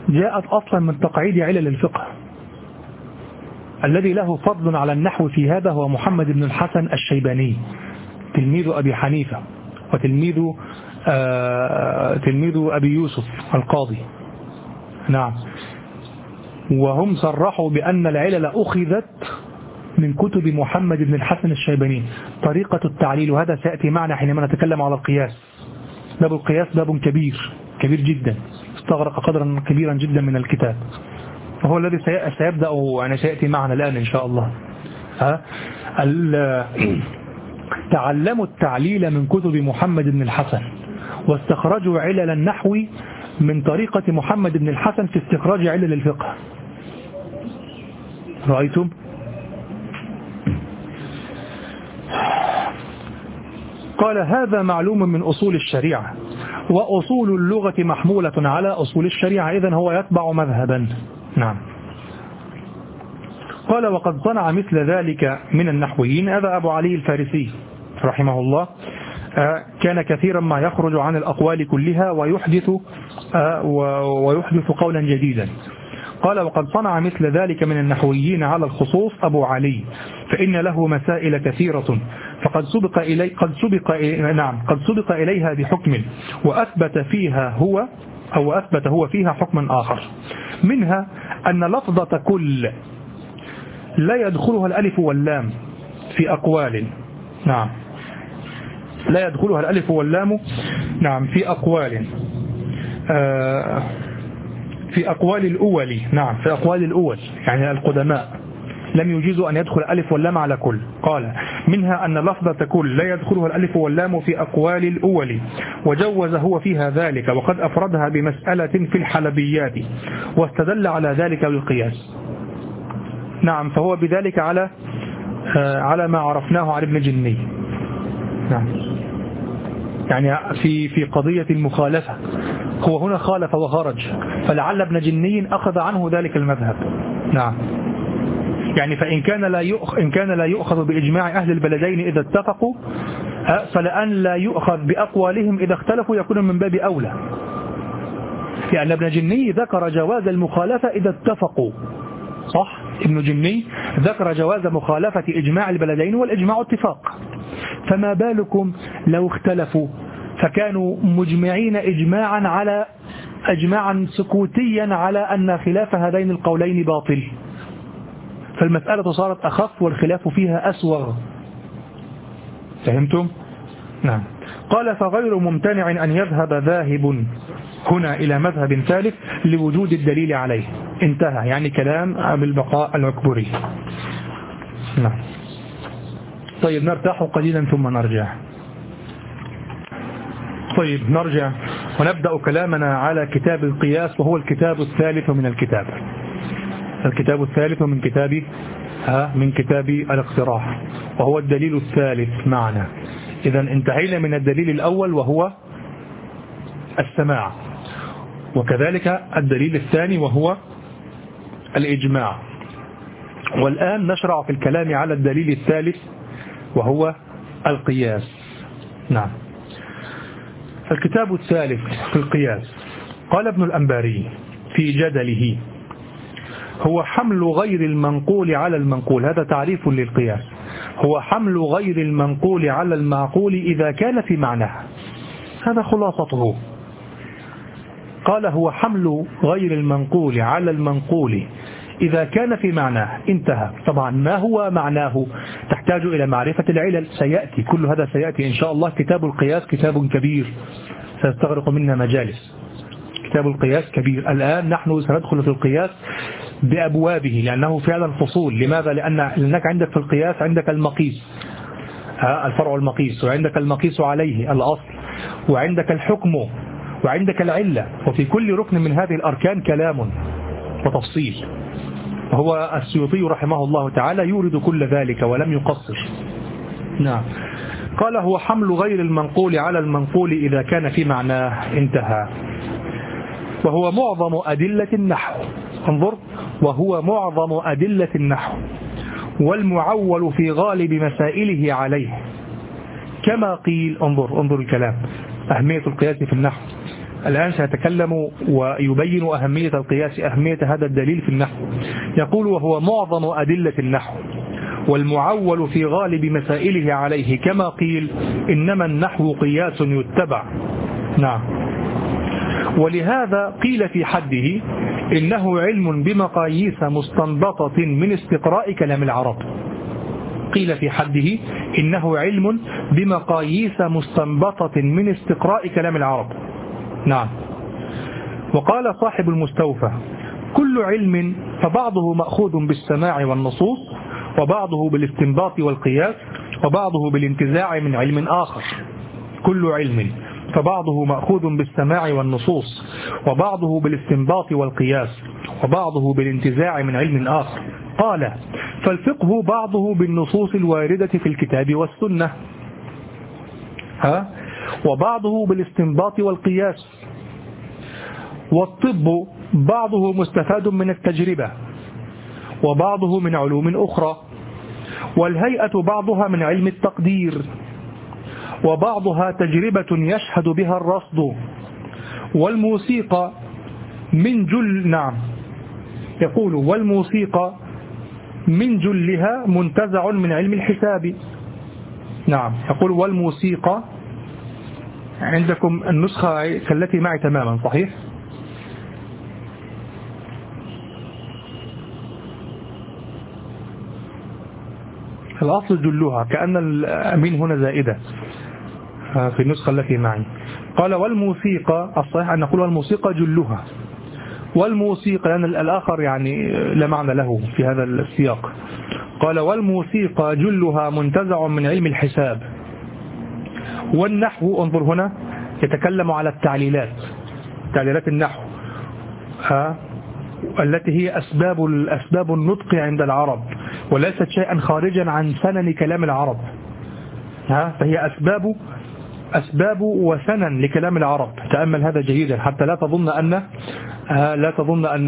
جاءت أصلا من تقعيد علل الفقه. الذي له فضل على النحو في هذا هو محمد بن الحسن الشيباني تلميذ أبي حنيفة وتلميذ آه تلميذ أبي يوسف القاضي. نعم. وهم صرحوا بأن العلل أخذت من كتب محمد بن الحسن الشيباني. طريقة التعليل، وهذا سيأتي معنا حينما نتكلم على القياس. باب القياس باب كبير كبير جدا، استغرق قدرا كبيرا جدا من الكتاب، وهو الذي سيبدأ يعني سيأتي معنا الآن إن شاء الله. ها تعلموا التعليل من كتب محمد بن الحسن، واستخرجوا علل النحو من طريقة محمد بن الحسن في استخراج علل الفقه. رأيتم؟ قال هذا معلوم من أصول الشريعة، وأصول اللغة محمولة على أصول الشريعة، إذن هو يتبع مذهبا. نعم. قال وقد صنع مثل ذلك من النحويين هذا أبو علي الفارسي رحمه الله، كان كثيرا ما يخرج عن الأقوال كلها ويحدث ويحدث قولا جديدا. قال وقد صنع مثل ذلك من النحويين على الخصوص أبو علي، فإن له مسائل كثيرة، فقد سبق إلي قد سبق إلي نعم قد سبق إليها بحكم، وأثبت فيها هو أو أثبت هو فيها حكما آخر، منها أن لفظة كل لا يدخلها الألف واللام في أقوال. نعم. لا يدخلها الألف واللام نعم في أقوال آه في أقوال الأول. نعم في أقوال الأول يعني القدماء لم يجيزوا أن يدخل الألف واللام على كل. قال منها أن لفظة كل لا يدخلها الألف واللام في أقوال الأول، وجوز هو فيها ذلك، وقد أفردها بمسألة في الحلبيات، واستدل على ذلك بالقياس. نعم فهو بذلك على آه على ما عرفناه عن ابن جني. نعم يعني في في قضية المخالفة هو هنا خالف وخرج، فلعل ابن جني أخذ عنه ذلك المذهب. نعم يعني فإن كان لا يؤخذ إن كان لا يؤخذ بإجماع أهل البلدين إذا اتفقوا، فلأن لا يؤخذ بأقوالهم إذا اختلفوا يكون من باب أولى. يعني ابن جني ذكر جواز المخالفة إذا اتفقوا، صح؟ ابن جني ذكر جواز مخالفة إجماع البلدين والإجماع اتفاق، فما بالكم لو اختلفوا فكانوا مجمعين إجماعا على إجماعا سكوتيا على أن خلاف هذين القولين باطل، فالمسألة صارت أخف والخلاف فيها أسوغ. فهمتم؟ نعم. قال فغير ممتنع أن يذهب ذاهب هنا إلى مذهب ثالث لوجود الدليل عليه. انتهى يعني كلام أبي البقاء العكبري. نعم. طيب نرتاح قليلا ثم نرجع. طيب نرجع ونبدأ كلامنا على كتاب القياس، وهو الكتاب الثالث من الكتاب الكتاب الثالث من كتاب ها من كتاب الاقتراح، وهو الدليل الثالث معنا. إذا انتهينا من الدليل الأول وهو السماع، وكذلك الدليل الثاني وهو الإجماع، والآن نشرع في الكلام على الدليل الثالث وهو القياس. نعم. الكتاب الثالث في القياس قال ابن الأنباري في جدله هو حمل غير المنقول على المنقول. هذا تعريف للقياس، هو حمل غير المنقول على المعقول إذا كان في معناه. هذا خلاصته. قال هو حمل غير المنقول على المنقول إذا كان في معناه. انتهى. طبعا ما هو معناه تحتاج إلى معرفة العلل، سيأتي كل هذا سيأتي إن شاء الله. كتاب القياس كتاب كبير سيستغرق منا مجالس. كتاب القياس كبير. الآن نحن سندخل في القياس بأبوابه لأنه فعلا فصول. لماذا؟ لأن لأنك عندك في القياس عندك المقيس الفرع المقيس، وعندك المقيس عليه الأصل، وعندك الحكم، وعندك العلة، وفي كل ركن من هذه الأركان كلام وتفصيل. هو السيوطي رحمه الله تعالى يورد كل ذلك ولم يقصر. نعم. قال هو حمل غير المنقول على المنقول إذا كان في معناه. انتهى. وهو معظم أدلة النحو. انظر، وهو معظم أدلة النحو والمعول في غالب مسائله عليه، كما قيل. انظر انظر الكلام، أهمية القياس في النحو. الآن سيتكلم ويبين أهمية القياس، أهمية هذا الدليل في النحو. يقول: وهو معظم أدلة النحو والمعول في غالب مسائله عليه، كما قيل إنما النحو قياس يتبع. نعم. ولهذا قيل في حده إنه علم بمقاييس مستنبطة من استقراء كلام العرب. قيل في حده إنه علم بمقاييس مستنبطة من استقراء كلام العرب. نعم. وقال صاحب المستوفى: كل علم فبعضه مأخوذ بالسماع والنصوص، وبعضه بالاستنباط والقياس، وبعضه بالانتزاع من علم آخر. كل علم فبعضه مأخوذ بالسماع والنصوص، وبعضه بالاستنباط والقياس، وبعضه بالانتزاع من علم آخر. قال: فالفقه بعضه بالنصوص الواردة في الكتاب والسنة، ها؟ وبعضه بالاستنباط والقياس. والطب بعضه مستفاد من التجربة، وبعضه من علوم أخرى. والهيئة بعضها من علم التقدير، وبعضها تجربة يشهد بها الرصد. والموسيقى من جل نعم يقول والموسيقى من جلها منتزع من علم الحساب. نعم. يقول: والموسيقى، عندكم النسخة كالتي معي تماما صحيح؟ الأصل جلها، كأن الأمين هنا زائدة في النسخة التي معي. قال: والموسيقى، الصحيح أن نقول والموسيقى جلها. والموسيقى لأن الآخر يعني لا معنى له في هذا السياق. قال: والموسيقى جلها منتزع من علم الحساب. والنحو، انظر هنا، يتكلم على التعليلات، تعليلات النحو، ها، التي هي أسباب أسباب النطق عند العرب، وليست شيئا خارجا عن سنن كلام العرب، ها، فهي أسباب أسباب وسنن لكلام العرب. تأمل هذا جيدا حتى لا تظن أن لا تظن أن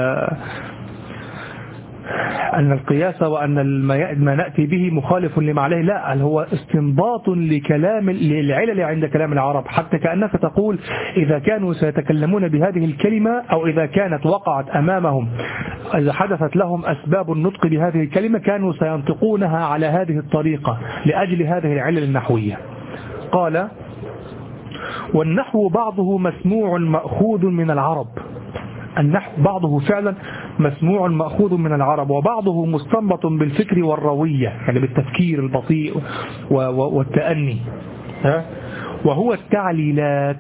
أن القياس وأن ما نأتي به مخالف لما عليه، لا، هو استنباط لكلام للعلل عند كلام العرب. حتى كأنك تقول إذا كانوا سيتكلمون بهذه الكلمة، أو إذا كانت وقعت أمامهم، إذا حدثت لهم أسباب النطق بهذه الكلمة، كانوا سينطقونها على هذه الطريقة لأجل هذه العلل النحوية. قال: والنحو بعضه مسموع مأخوذ من العرب. النحو بعضه فعلا مسموع مأخوذ من العرب، وبعضه مستنبط بالفكر والروية، يعني بالتفكير البطيء والتأني، وهو التعليلات.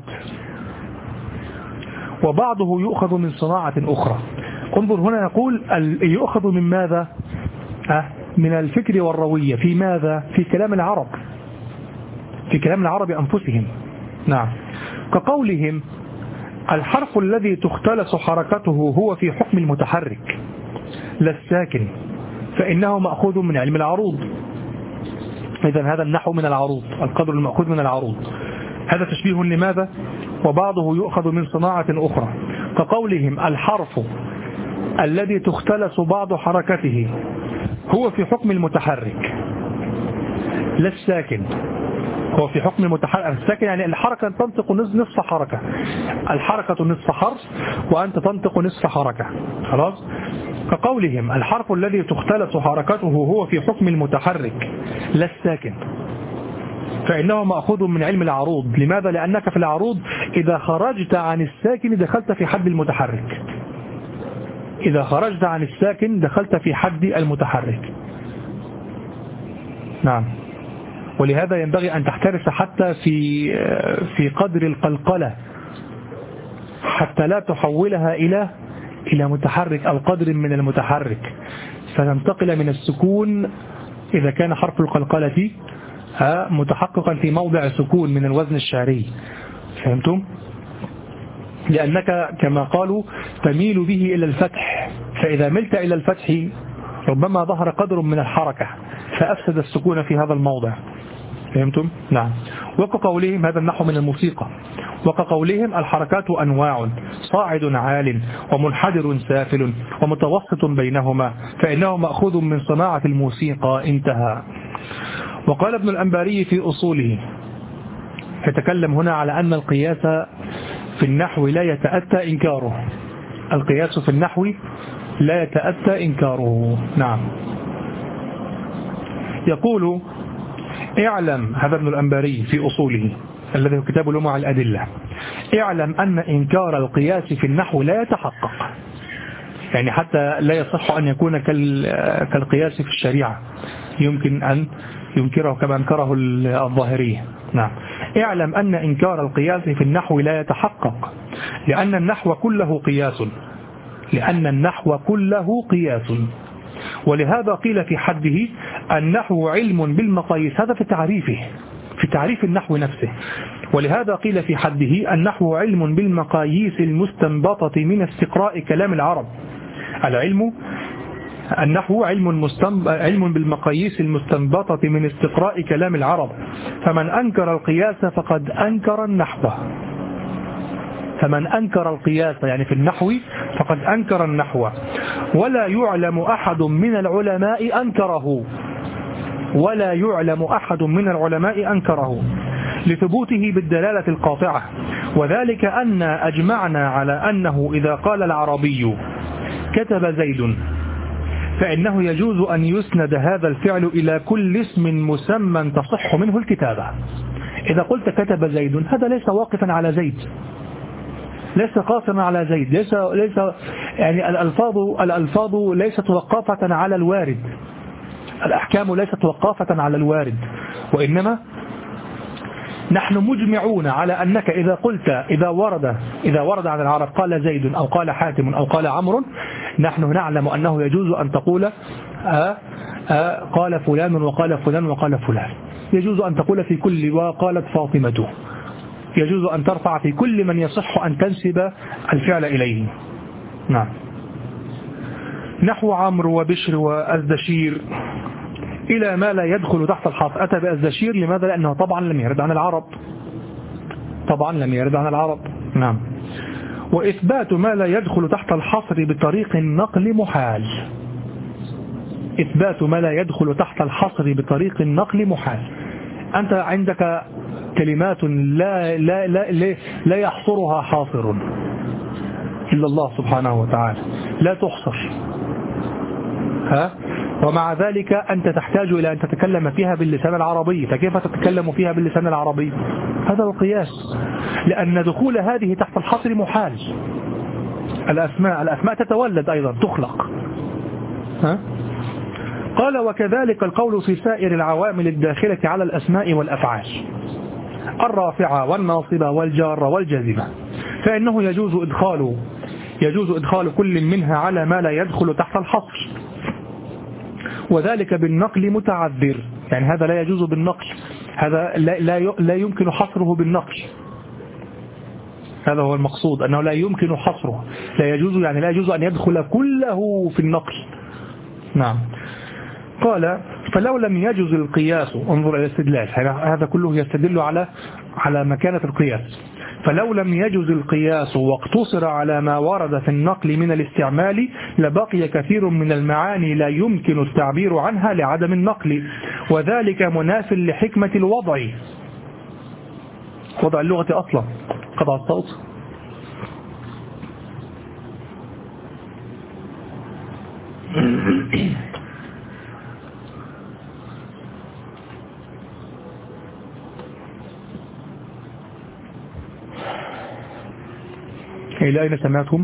وبعضه يؤخذ من صناعة أخرى. انظر هنا يقول يؤخذ من ماذا؟ من الفكر والروية. في ماذا؟ في كلام العرب، في كلام العرب أنفسهم. نعم. كقولهم: الحرف الذي تختلس حركته هو في حكم المتحرك لا الساكن، فإنه مأخوذ من علم العروض. إذن هذا النحو من العروض، القدر المأخوذ من العروض. هذا تشبيه لماذا؟ وبعضه يؤخذ من صناعة أخرى. كقولهم: الحرف الذي تختلس بعض حركته هو في حكم المتحرك لا الساكن. هو في حكم المتحرك الساكن، يعني الحركة تنطق نصف حركة، الحركة نصف حرف وأنت تنطق نصف حركة، خلاص. كقولهم: الحرف الذي تختلس حركته هو في حكم المتحرك لا الساكن، فإنه مأخوذ من علم العروض. لماذا؟ لأنك في العروض إذا خرجت عن الساكن دخلت في حد المتحرك، إذا خرجت عن الساكن دخلت في حد المتحرك. نعم. ولهذا ينبغي أن تحترس حتى في في قدر القلقلة، حتى لا تحولها إلى إلى متحرك أو قدر من المتحرك، فتنتقل من السكون إذا كان حرف القلقلة متحققا في موضع سكون من الوزن الشعري. فهمتم؟ لأنك كما قالوا تميل به إلى الفتح، فإذا ملت إلى الفتح ربما ظهر قدر من الحركة فأفسد السكون في هذا الموضع. فهمتم؟ نعم. وكقولهم: هذا النحو من الموسيقى. وكقولهم: الحركات أنواع، صاعد عال، ومنحدر سافل، ومتوسط بينهما، فإنه مأخوذ من صناعة الموسيقى. انتهى. وقال ابن الأنباري في أصوله، يتكلم هنا على أن القياس في النحو لا يتأتى إنكاره. القياس في النحو لا يتأتى إنكاره. نعم. يقول اعلم، هذا ابن الأنباري في أصوله الذي هو كتاب لمع الأدلة، اعلم أن إنكار القياس في النحو لا يتحقق، يعني حتى لا يصح أن يكون كالقياس في الشريعة، يمكن أن ينكره كما أنكره الظاهرية. نعم. اعلم أن إنكار القياس في النحو لا يتحقق، لأن النحو كله قياس، لأن النحو كله قياس، ولهذا قيل في حده النحو علم بالمقاييس، هذا في تعريفه، في تعريف النحو نفسه. ولهذا قيل في حده النحو علم بالمقاييس المستنبطة من استقراء كلام العرب. العلم النحو علم, علم بالمقاييس المستنبطة من استقراء كلام العرب، فمن أنكر القياس فقد أنكر النحو. فمن أنكر القياس يعني في النحو فقد أنكر النحو، ولا يعلم أحد من العلماء أنكره، ولا يعلم أحد من العلماء أنكره لثبوته بالدلالة القاطعة، وذلك أن أجمعنا على أنه إذا قال العربي كتب زيد فإنه يجوز أن يسند هذا الفعل إلى كل اسم مسمى تصح منه الكتابة. إذا قلت كتب زيد هذا ليس واقفا على زيد، ليس قاصرا على زيد، ليس ليس يعني الألفاظ الألفاظ ليست وقافة على الوارد، الأحكام ليست وقافة على الوارد، وإنما نحن مجمعون على أنك إذا قلت إذا ورد إذا ورد عن العرب قال زيد أو قال حاتم أو قال عمرو، نحن نعلم أنه يجوز أن تقول آآ آآ قال فلان وقال فلان وقال فلان، يجوز أن تقول في كل وقالت فاطمة، يجوز أن ترفع في كل من يصح أن تنسب الفعل إليه. نعم. نحو عمرو وبشر وأزدشير إلى ما لا يدخل تحت الحصر. أتى بأزدشير لماذا؟ لأنه طبعا لم يرد عن العرب، طبعا لم يرد عن العرب. نعم. وإثبات ما لا يدخل تحت الحصر بطريق النقل محال. إثبات ما لا يدخل تحت الحصر بطريق النقل محال. أنت عندك كلمات لا لا لا لا, لا يحصرها حاصر إلا الله سبحانه وتعالى، لا تحصر، ها؟ ومع ذلك أنت تحتاج إلى أن تتكلم فيها باللسان العربي، فكيف تتكلم فيها باللسان العربي؟ هذا هو القياس، لأن دخول هذه تحت الحصر محال. الأسماء الأسماء تتولد أيضا، تخلق، ها؟ قال وكذلك القول في سائر العوامل الداخلة على الأسماء والأفعال الرافعة والناصبة والجارة والجازمة، فإنه يجوز إدخال يجوز إدخال كل منها على ما لا يدخل تحت الحصر، وذلك بالنقل متعذر، يعني هذا لا يجوز بالنقل، هذا لا, لا, لا يمكن حصره بالنقل، هذا هو المقصود، أنه لا يمكن حصره، لا يجوز يعني لا يجوز أن يدخل كله في النقل. نعم. قال فلو لم يجوز القياس، انظر إلى الاستدلال، هذا كله يستدل على على مكانة القياس. فلو لم يجوز القياس واقتصر على ما ورد في النقل من الاستعمال لبقي كثير من المعاني لا يمكن التعبير عنها لعدم النقل، وذلك مناف لحكمة الوضع، وضع اللغة أصلا. قطع الصوت. إلى أين سمعتم؟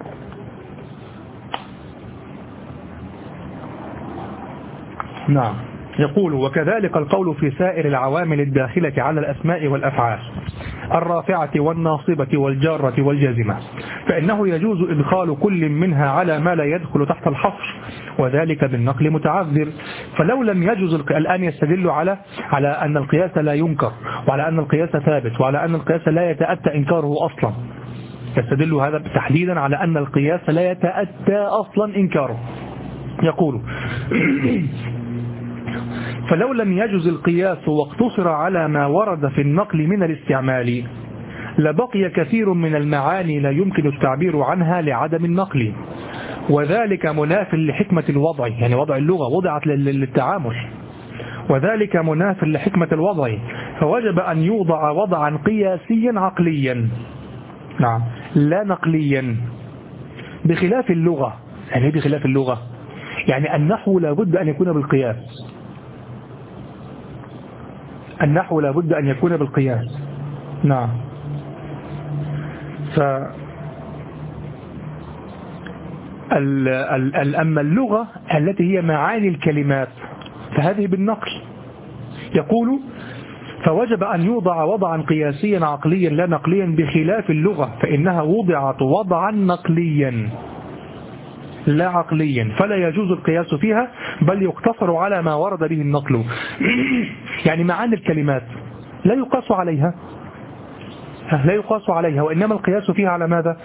نعم. يقول وكذلك القول في سائر العوامل الداخلة على الأسماء والأفعال الرافعة والناصبة والجارة والجازمة، فإنه يجوز إدخال كل منها على ما لا يدخل تحت الحصر، وذلك بالنقل متعذر. فلو لم يجوز الآن يستدل على على أن القياس لا ينكر، وعلى أن القياس ثابت، وعلى أن القياس لا يتأتى إنكاره أصلا، يستدل هذا تحديدا على أن القياس لا يتأتى أصلا إنكاره. يقول فلو لم يجوز القياس واقتصر على ما ورد في النقل من الاستعمال لبقي كثير من المعاني لا يمكن التعبير عنها لعدم النقل، وذلك مناف لحكمة الوضع، يعني وضع اللغة وضعت للتعامل، وذلك مناف لحكمة الوضع، فوجب أن يوضع وضعا قياسيا عقليا، نعم لا نقليا، بخلاف اللغة. يعني بخلاف اللغة يعني النحو لابد أن يكون بالقياس، النحو لابد أن يكون بالقياس. نعم. ف أما اللغة التي هي معاني الكلمات فهذه بالنقل. يقول فوجب أن يوضع وضعا قياسيا عقليا لا نقليا، بخلاف اللغة فإنها وضعت وضعا نقليا لا عقليا، فلا يجوز القياس فيها بل يقتصر على ما ورد به النقل. يعني معاني الكلمات لا يقاس عليها، لا يقاس عليها، وإنما القياس فيها على ماذا؟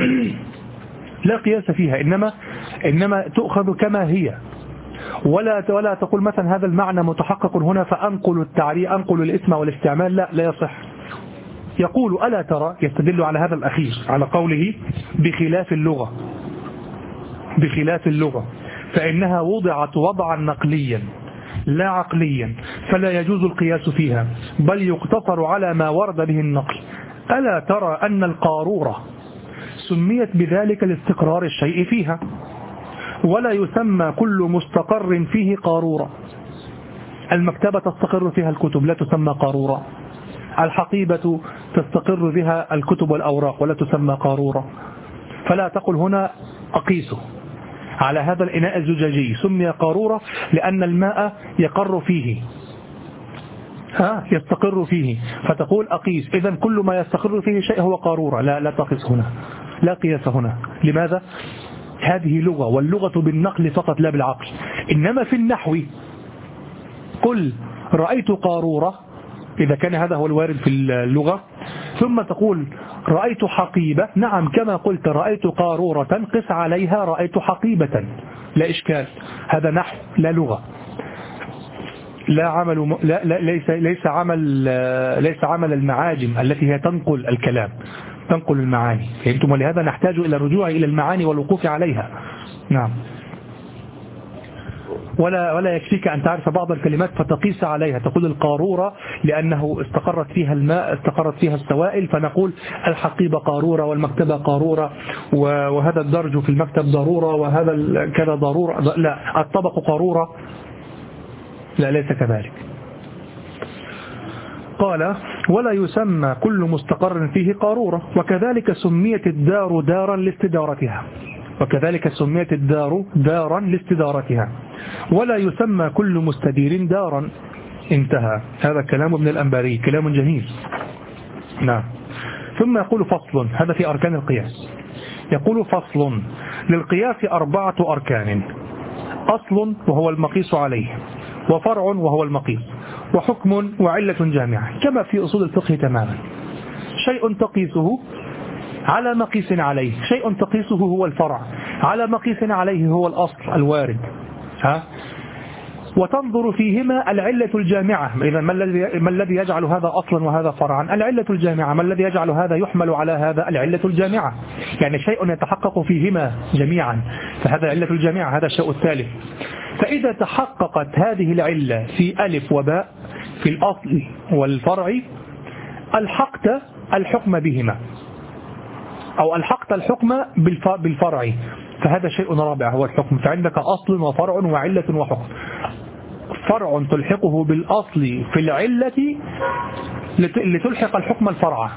لا قياس فيها، إنما إنما تؤخذ كما هي، ولا ولا تقول مثلا هذا المعنى متحقق هنا فأنقل التعريف أنقل الاسم والاستعمال، لا لا يصح. يقول ألا ترى، يستدل على هذا الأخير على قوله بخلاف اللغة، بخلاف اللغة فإنها وضعت وضعا نقليا لا عقليا، فلا يجوز القياس فيها بل يقتصر على ما ورد به النقل. ألا ترى أن القارورة سميت بذلك لاستقرار الشيء فيها، ولا يسمى كل مستقر فيه قارورة. المكتبة تستقر فيها الكتب لا تسمى قارورة، الحقيبة تستقر بها الكتب والأوراق ولا تسمى قارورة. فلا تقل هنا أقيسه على هذا الإناء الزجاجي سمي قارورة لأن الماء يقر فيه، ها يستقر فيه، فتقول أقيس إذن كل ما يستقر فيه شيء هو قارورة. لا لا تقيس هنا، لا قياس هنا. لماذا؟ هذه لغة، واللغة بالنقل فقط لا بالعقل. إنما في النحو قل رأيت قارورة إذا كان هذا هو الوارد في اللغة، ثم تقول رأيت حقيبة، نعم كما قلت رأيت قارورة قس عليها رأيت حقيبة، لا إشكال. هذا نحو لا لغة، لا عمل لا لا ليس ليس عمل ليس عمل المعاجم التي هي تنقل الكلام، تنقل المعاني. فهمتم؟ ولهذا نحتاج إلى الرجوع إلى المعاني والوقوف عليها. نعم. ولا ولا يكفيك أن تعرف بعض الكلمات فتقيس عليها، تقول القارورة لأنه استقرت فيها الماء، استقرت فيها السوائل، فنقول الحقيبة قارورة والمكتبة قارورة وهذا الدرج في المكتب ضرورة وهذا كذا ضرورة. لا، الطبق قارورة، لا ليس كذلك. قال ولا يسمى كل مستقر فيه قارورة، وكذلك سميت الدار دارا لاستدارتها، وكذلك سميت الدار دارا لاستدارتها، ولا يسمى كل مستدير دارا. انتهى. هذا كلام ابن الأنباري، كلام جميل. نعم. ثم يقول فصل، هذا في أركان القياس. يقول فصل للقياس أربعة أركان: أصل وهو المقيس عليه، وفرع وهو المقيس، وحكم وعلة جامعة، كما في أصول الفقه تماما. شيء تقيسه على مقيس عليه، شيء تقيسه هو الفرع، على مقيس عليه هو الأصل الوارد، ها؟ وتنظر فيهما العلة الجامعة. إذا ما الذي ما الذي يجعل هذا أصلا وهذا فرعا؟ العلة الجامعة. ما الذي يجعل هذا يحمل على هذا؟ العلة الجامعة. يعني شيء يتحقق فيهما جميعا، فهذا علة الجامعة، هذا الشيء الثالث. فإذا تحققت هذه العلة في ألف وباء في الأصل والفرع، ألحقت الحكم بهما، أو ألحقت الحكم بالفرع، فهذا شيء رابع هو الحكم. فعندك أصل وفرع وعلة وحكم. فرع تلحقه بالأصل في العلة لتلحق الحكم الفرع،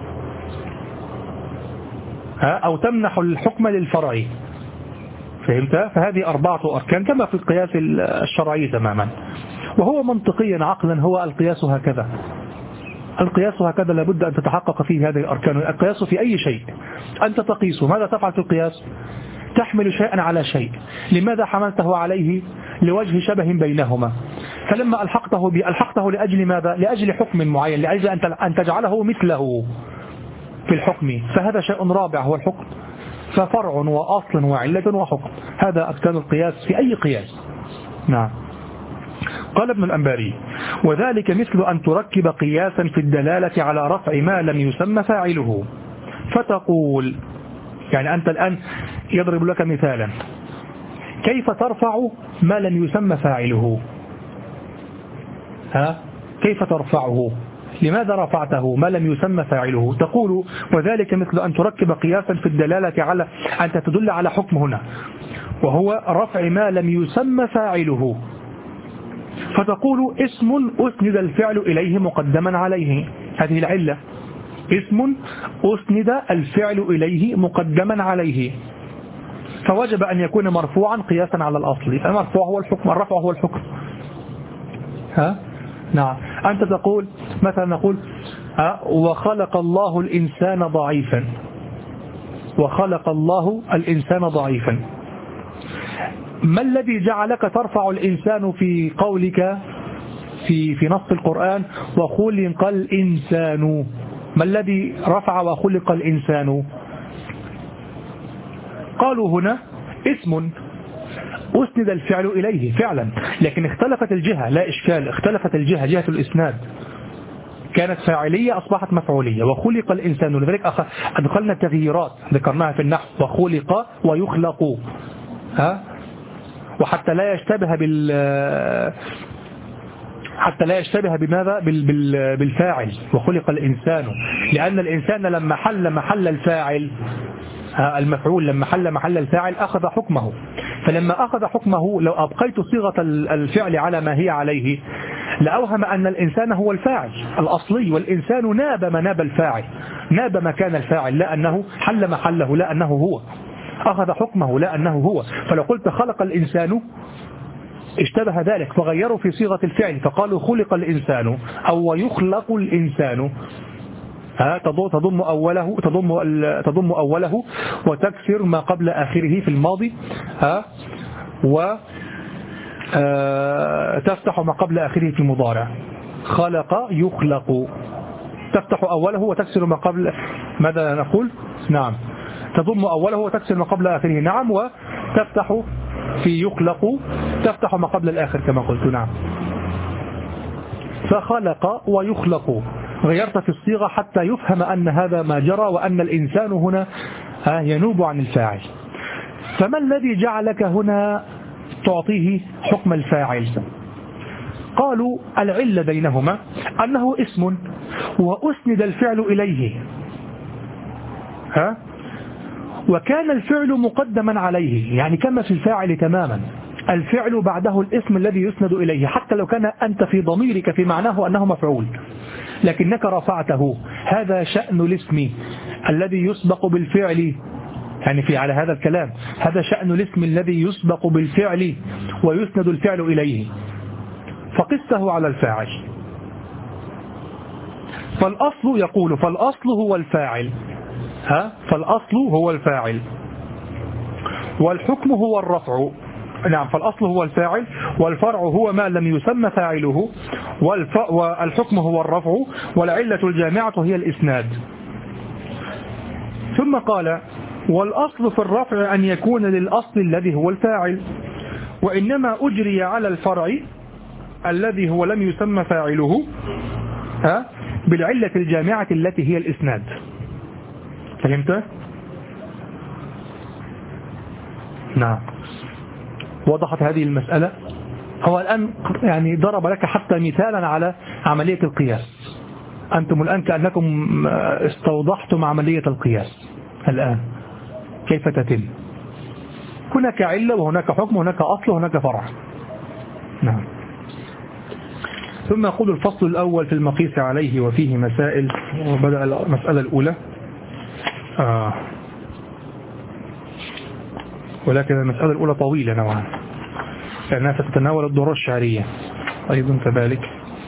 أو تمنح الحكم للفرع. فهمت؟ فهذه أربعة أركان كما في القياس الشرعي تماما، وهو منطقيا عقلا هو القياس هكذا. القياس هكذا لابد أن تتحقق فيه هذه الأركان. القياس في أي شيء أنت تقيسه، ماذا تفعل في القياس؟ تحمل شيئا على شيء. لماذا حملته عليه؟ لوجه شبه بينهما. فلما ألحقته به ألحقته لأجل ماذا؟ لأجل حكم معين، لأجل أن تجعله مثله في الحكم. فهذا شيء رابع هو الحكم. ففرع وأصل وعلة وحكم، هذا أركان القياس في أي قياس. نعم. قال ابن الأنباري: وذلك مثل أن تركب قياسا في الدلالة على رفع ما لم يسمى فاعله، فتقول، يعني أنت الآن يضرب لك مثالا، كيف ترفع ما لم يسمى فاعله؟ ها؟ كيف ترفعه؟ لماذا رفعته ما لم يسمى فاعله؟ تقول وذلك مثل أن تركب قياسا في الدلالة على أن تدل على حكم هنا، وهو رفع ما لم يسمى فاعله، فتقول اسم أسند الفعل إليه مقدما عليه، هذه العلة، اسم أسند الفعل إليه مقدما عليه، فوجب أن يكون مرفوعا قياسا على الأصل. المرفوع هو الحكم، الرفع هو الحكم. ها؟ نعم. أنت تقول مثلا نقول ها وخلق الله الإنسان ضعيفا، وخلق الله الإنسان ضعيفا، ما الذي جعلك ترفع الإنسان في قولك في في نص القرآن وخلق الإنسان؟ ما الذي رفع وخلق الإنسان؟ قالوا هنا اسم أسند الفعل إليه فعلا، لكن اختلفت الجهة، لا إشكال، اختلفت الجهة، جهة الإسناد كانت فاعلية أصبحت مفعولية، وخلق الإنسان، لذلك أدخلنا تغييرات ذكرناها في النحو، وخلق ويخلق، ها، وحتى لا يشتبه بال حتى لا يشتبه بماذا بالفاعل، وخلق الإنسان، لأن الإنسان لما حل محل الفاعل، المفعول لما حل محل الفاعل أخذ حكمه، فلما أخذ حكمه لو أبقيت صيغة الفعل على ما هي عليه لأوهم أن الإنسان هو الفاعل الأصلي، والإنسان ناب مناب الفاعل، ناب مكان الفاعل، لا أنه حل محله، لا أنه هو أخذ حكمه، لا أنه هو. فلو قلت خلق الإنسان اشتبه ذلك، فغيروا في صيغة الفعل فقالوا خلق الإنسان أو يخلق الإنسان، ها تضم أوله تضم تضم أوله وتكسر ما قبل آخره في الماضي، ها و تفتح ما قبل آخره في المضارع. خلق يخلق، تفتح أوله وتكسر ما قبل، ماذا نقول؟ نعم، تضم أوله وتكسر ما قبل آخره، نعم، وتفتح في يخلق تفتح ما قبل الآخر كما قلت، نعم. فخلق ويخلق، غيرت في الصيغة حتى يفهم أن هذا ما جرى، وأن الإنسان هنا ينوب عن الفاعل. فما الذي جعلك هنا تعطيه حكم الفاعل؟ قالوا العلة بينهما أنه اسم وأسند الفعل إليه، ها، وكان الفعل مقدما عليه، يعني كما في الفاعل تماما، الفعل بعده الاسم الذي يسند إليه، حتى لو كان أنت في ضميرك في معناه أنه مفعول لكنك رفعته، هذا شأن الاسم الذي يسبق بالفعل، يعني في على هذا الكلام هذا شأن الاسم الذي يسبق بالفعل ويسند الفعل إليه، فقسته على الفاعل. فالأصل يقول فالأصل هو الفاعل، ها، فالأصل هو الفاعل والحكم هو الرفع، نعم، فالأصل هو الفاعل والفرع هو ما لم يسمى فاعله، والحكم هو الرفع، والعلة الجامعة هي الإسناد. ثم قال والأصل في الرفع أن يكون للأصل الذي هو الفاعل، وإنما أجري على الفرع الذي هو لم يسمى فاعله، ها، بالعلة الجامعة التي هي الإسناد. فهمت؟ نعم، وضحت هذه المسألة. هو الآن يعني ضرب لك حتى مثالا على عملية القياس، أنتم الآن كأنكم استوضحتم عملية القياس الآن كيف تتم، هناك علة وهناك حكم وهناك أصل وهناك فرع. نعم. ثم يقول الفصل الأول في المقيس عليه وفيه مسائل، وبدأ المسألة الأولى، آه. ولكن المسألة الأولى طويلة نوعا لأنها تتناول الدورة الشعرية أيضا كذلك.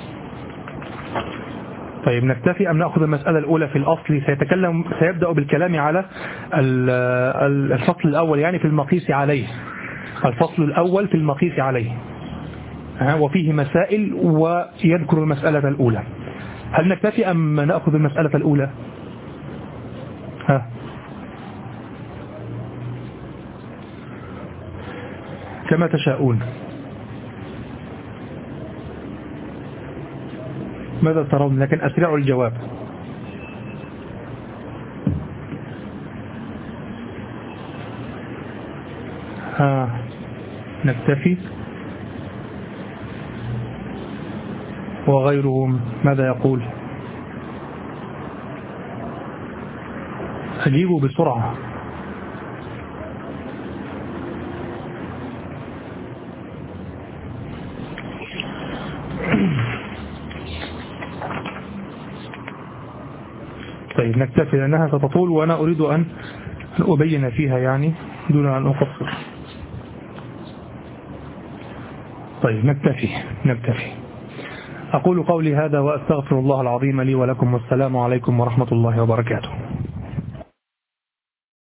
طيب نكتفي أم نأخذ المسألة الأولى في الأصل؟ سيتكلم سيبدأ بالكلام على الفصل الأول، يعني في المقيس عليه، الفصل الأول في المقيس عليه وفيه مسائل ويذكر المسألة الأولى. هل نكتفي أم نأخذ المسألة الأولى؟ ها كما تشاءون. ماذا ترون؟ لكن أسرعوا الجواب. ها نكتفي وغيرهم ماذا يقول؟ أجيبه بسرعة. طيب نكتفي لأنها ستطول وأنا أريد أن أبين فيها يعني دون أن أقصر. طيب نكتفي نكتفي أقول قولي هذا وأستغفر الله العظيم لي ولكم، والسلام عليكم ورحمة الله وبركاته.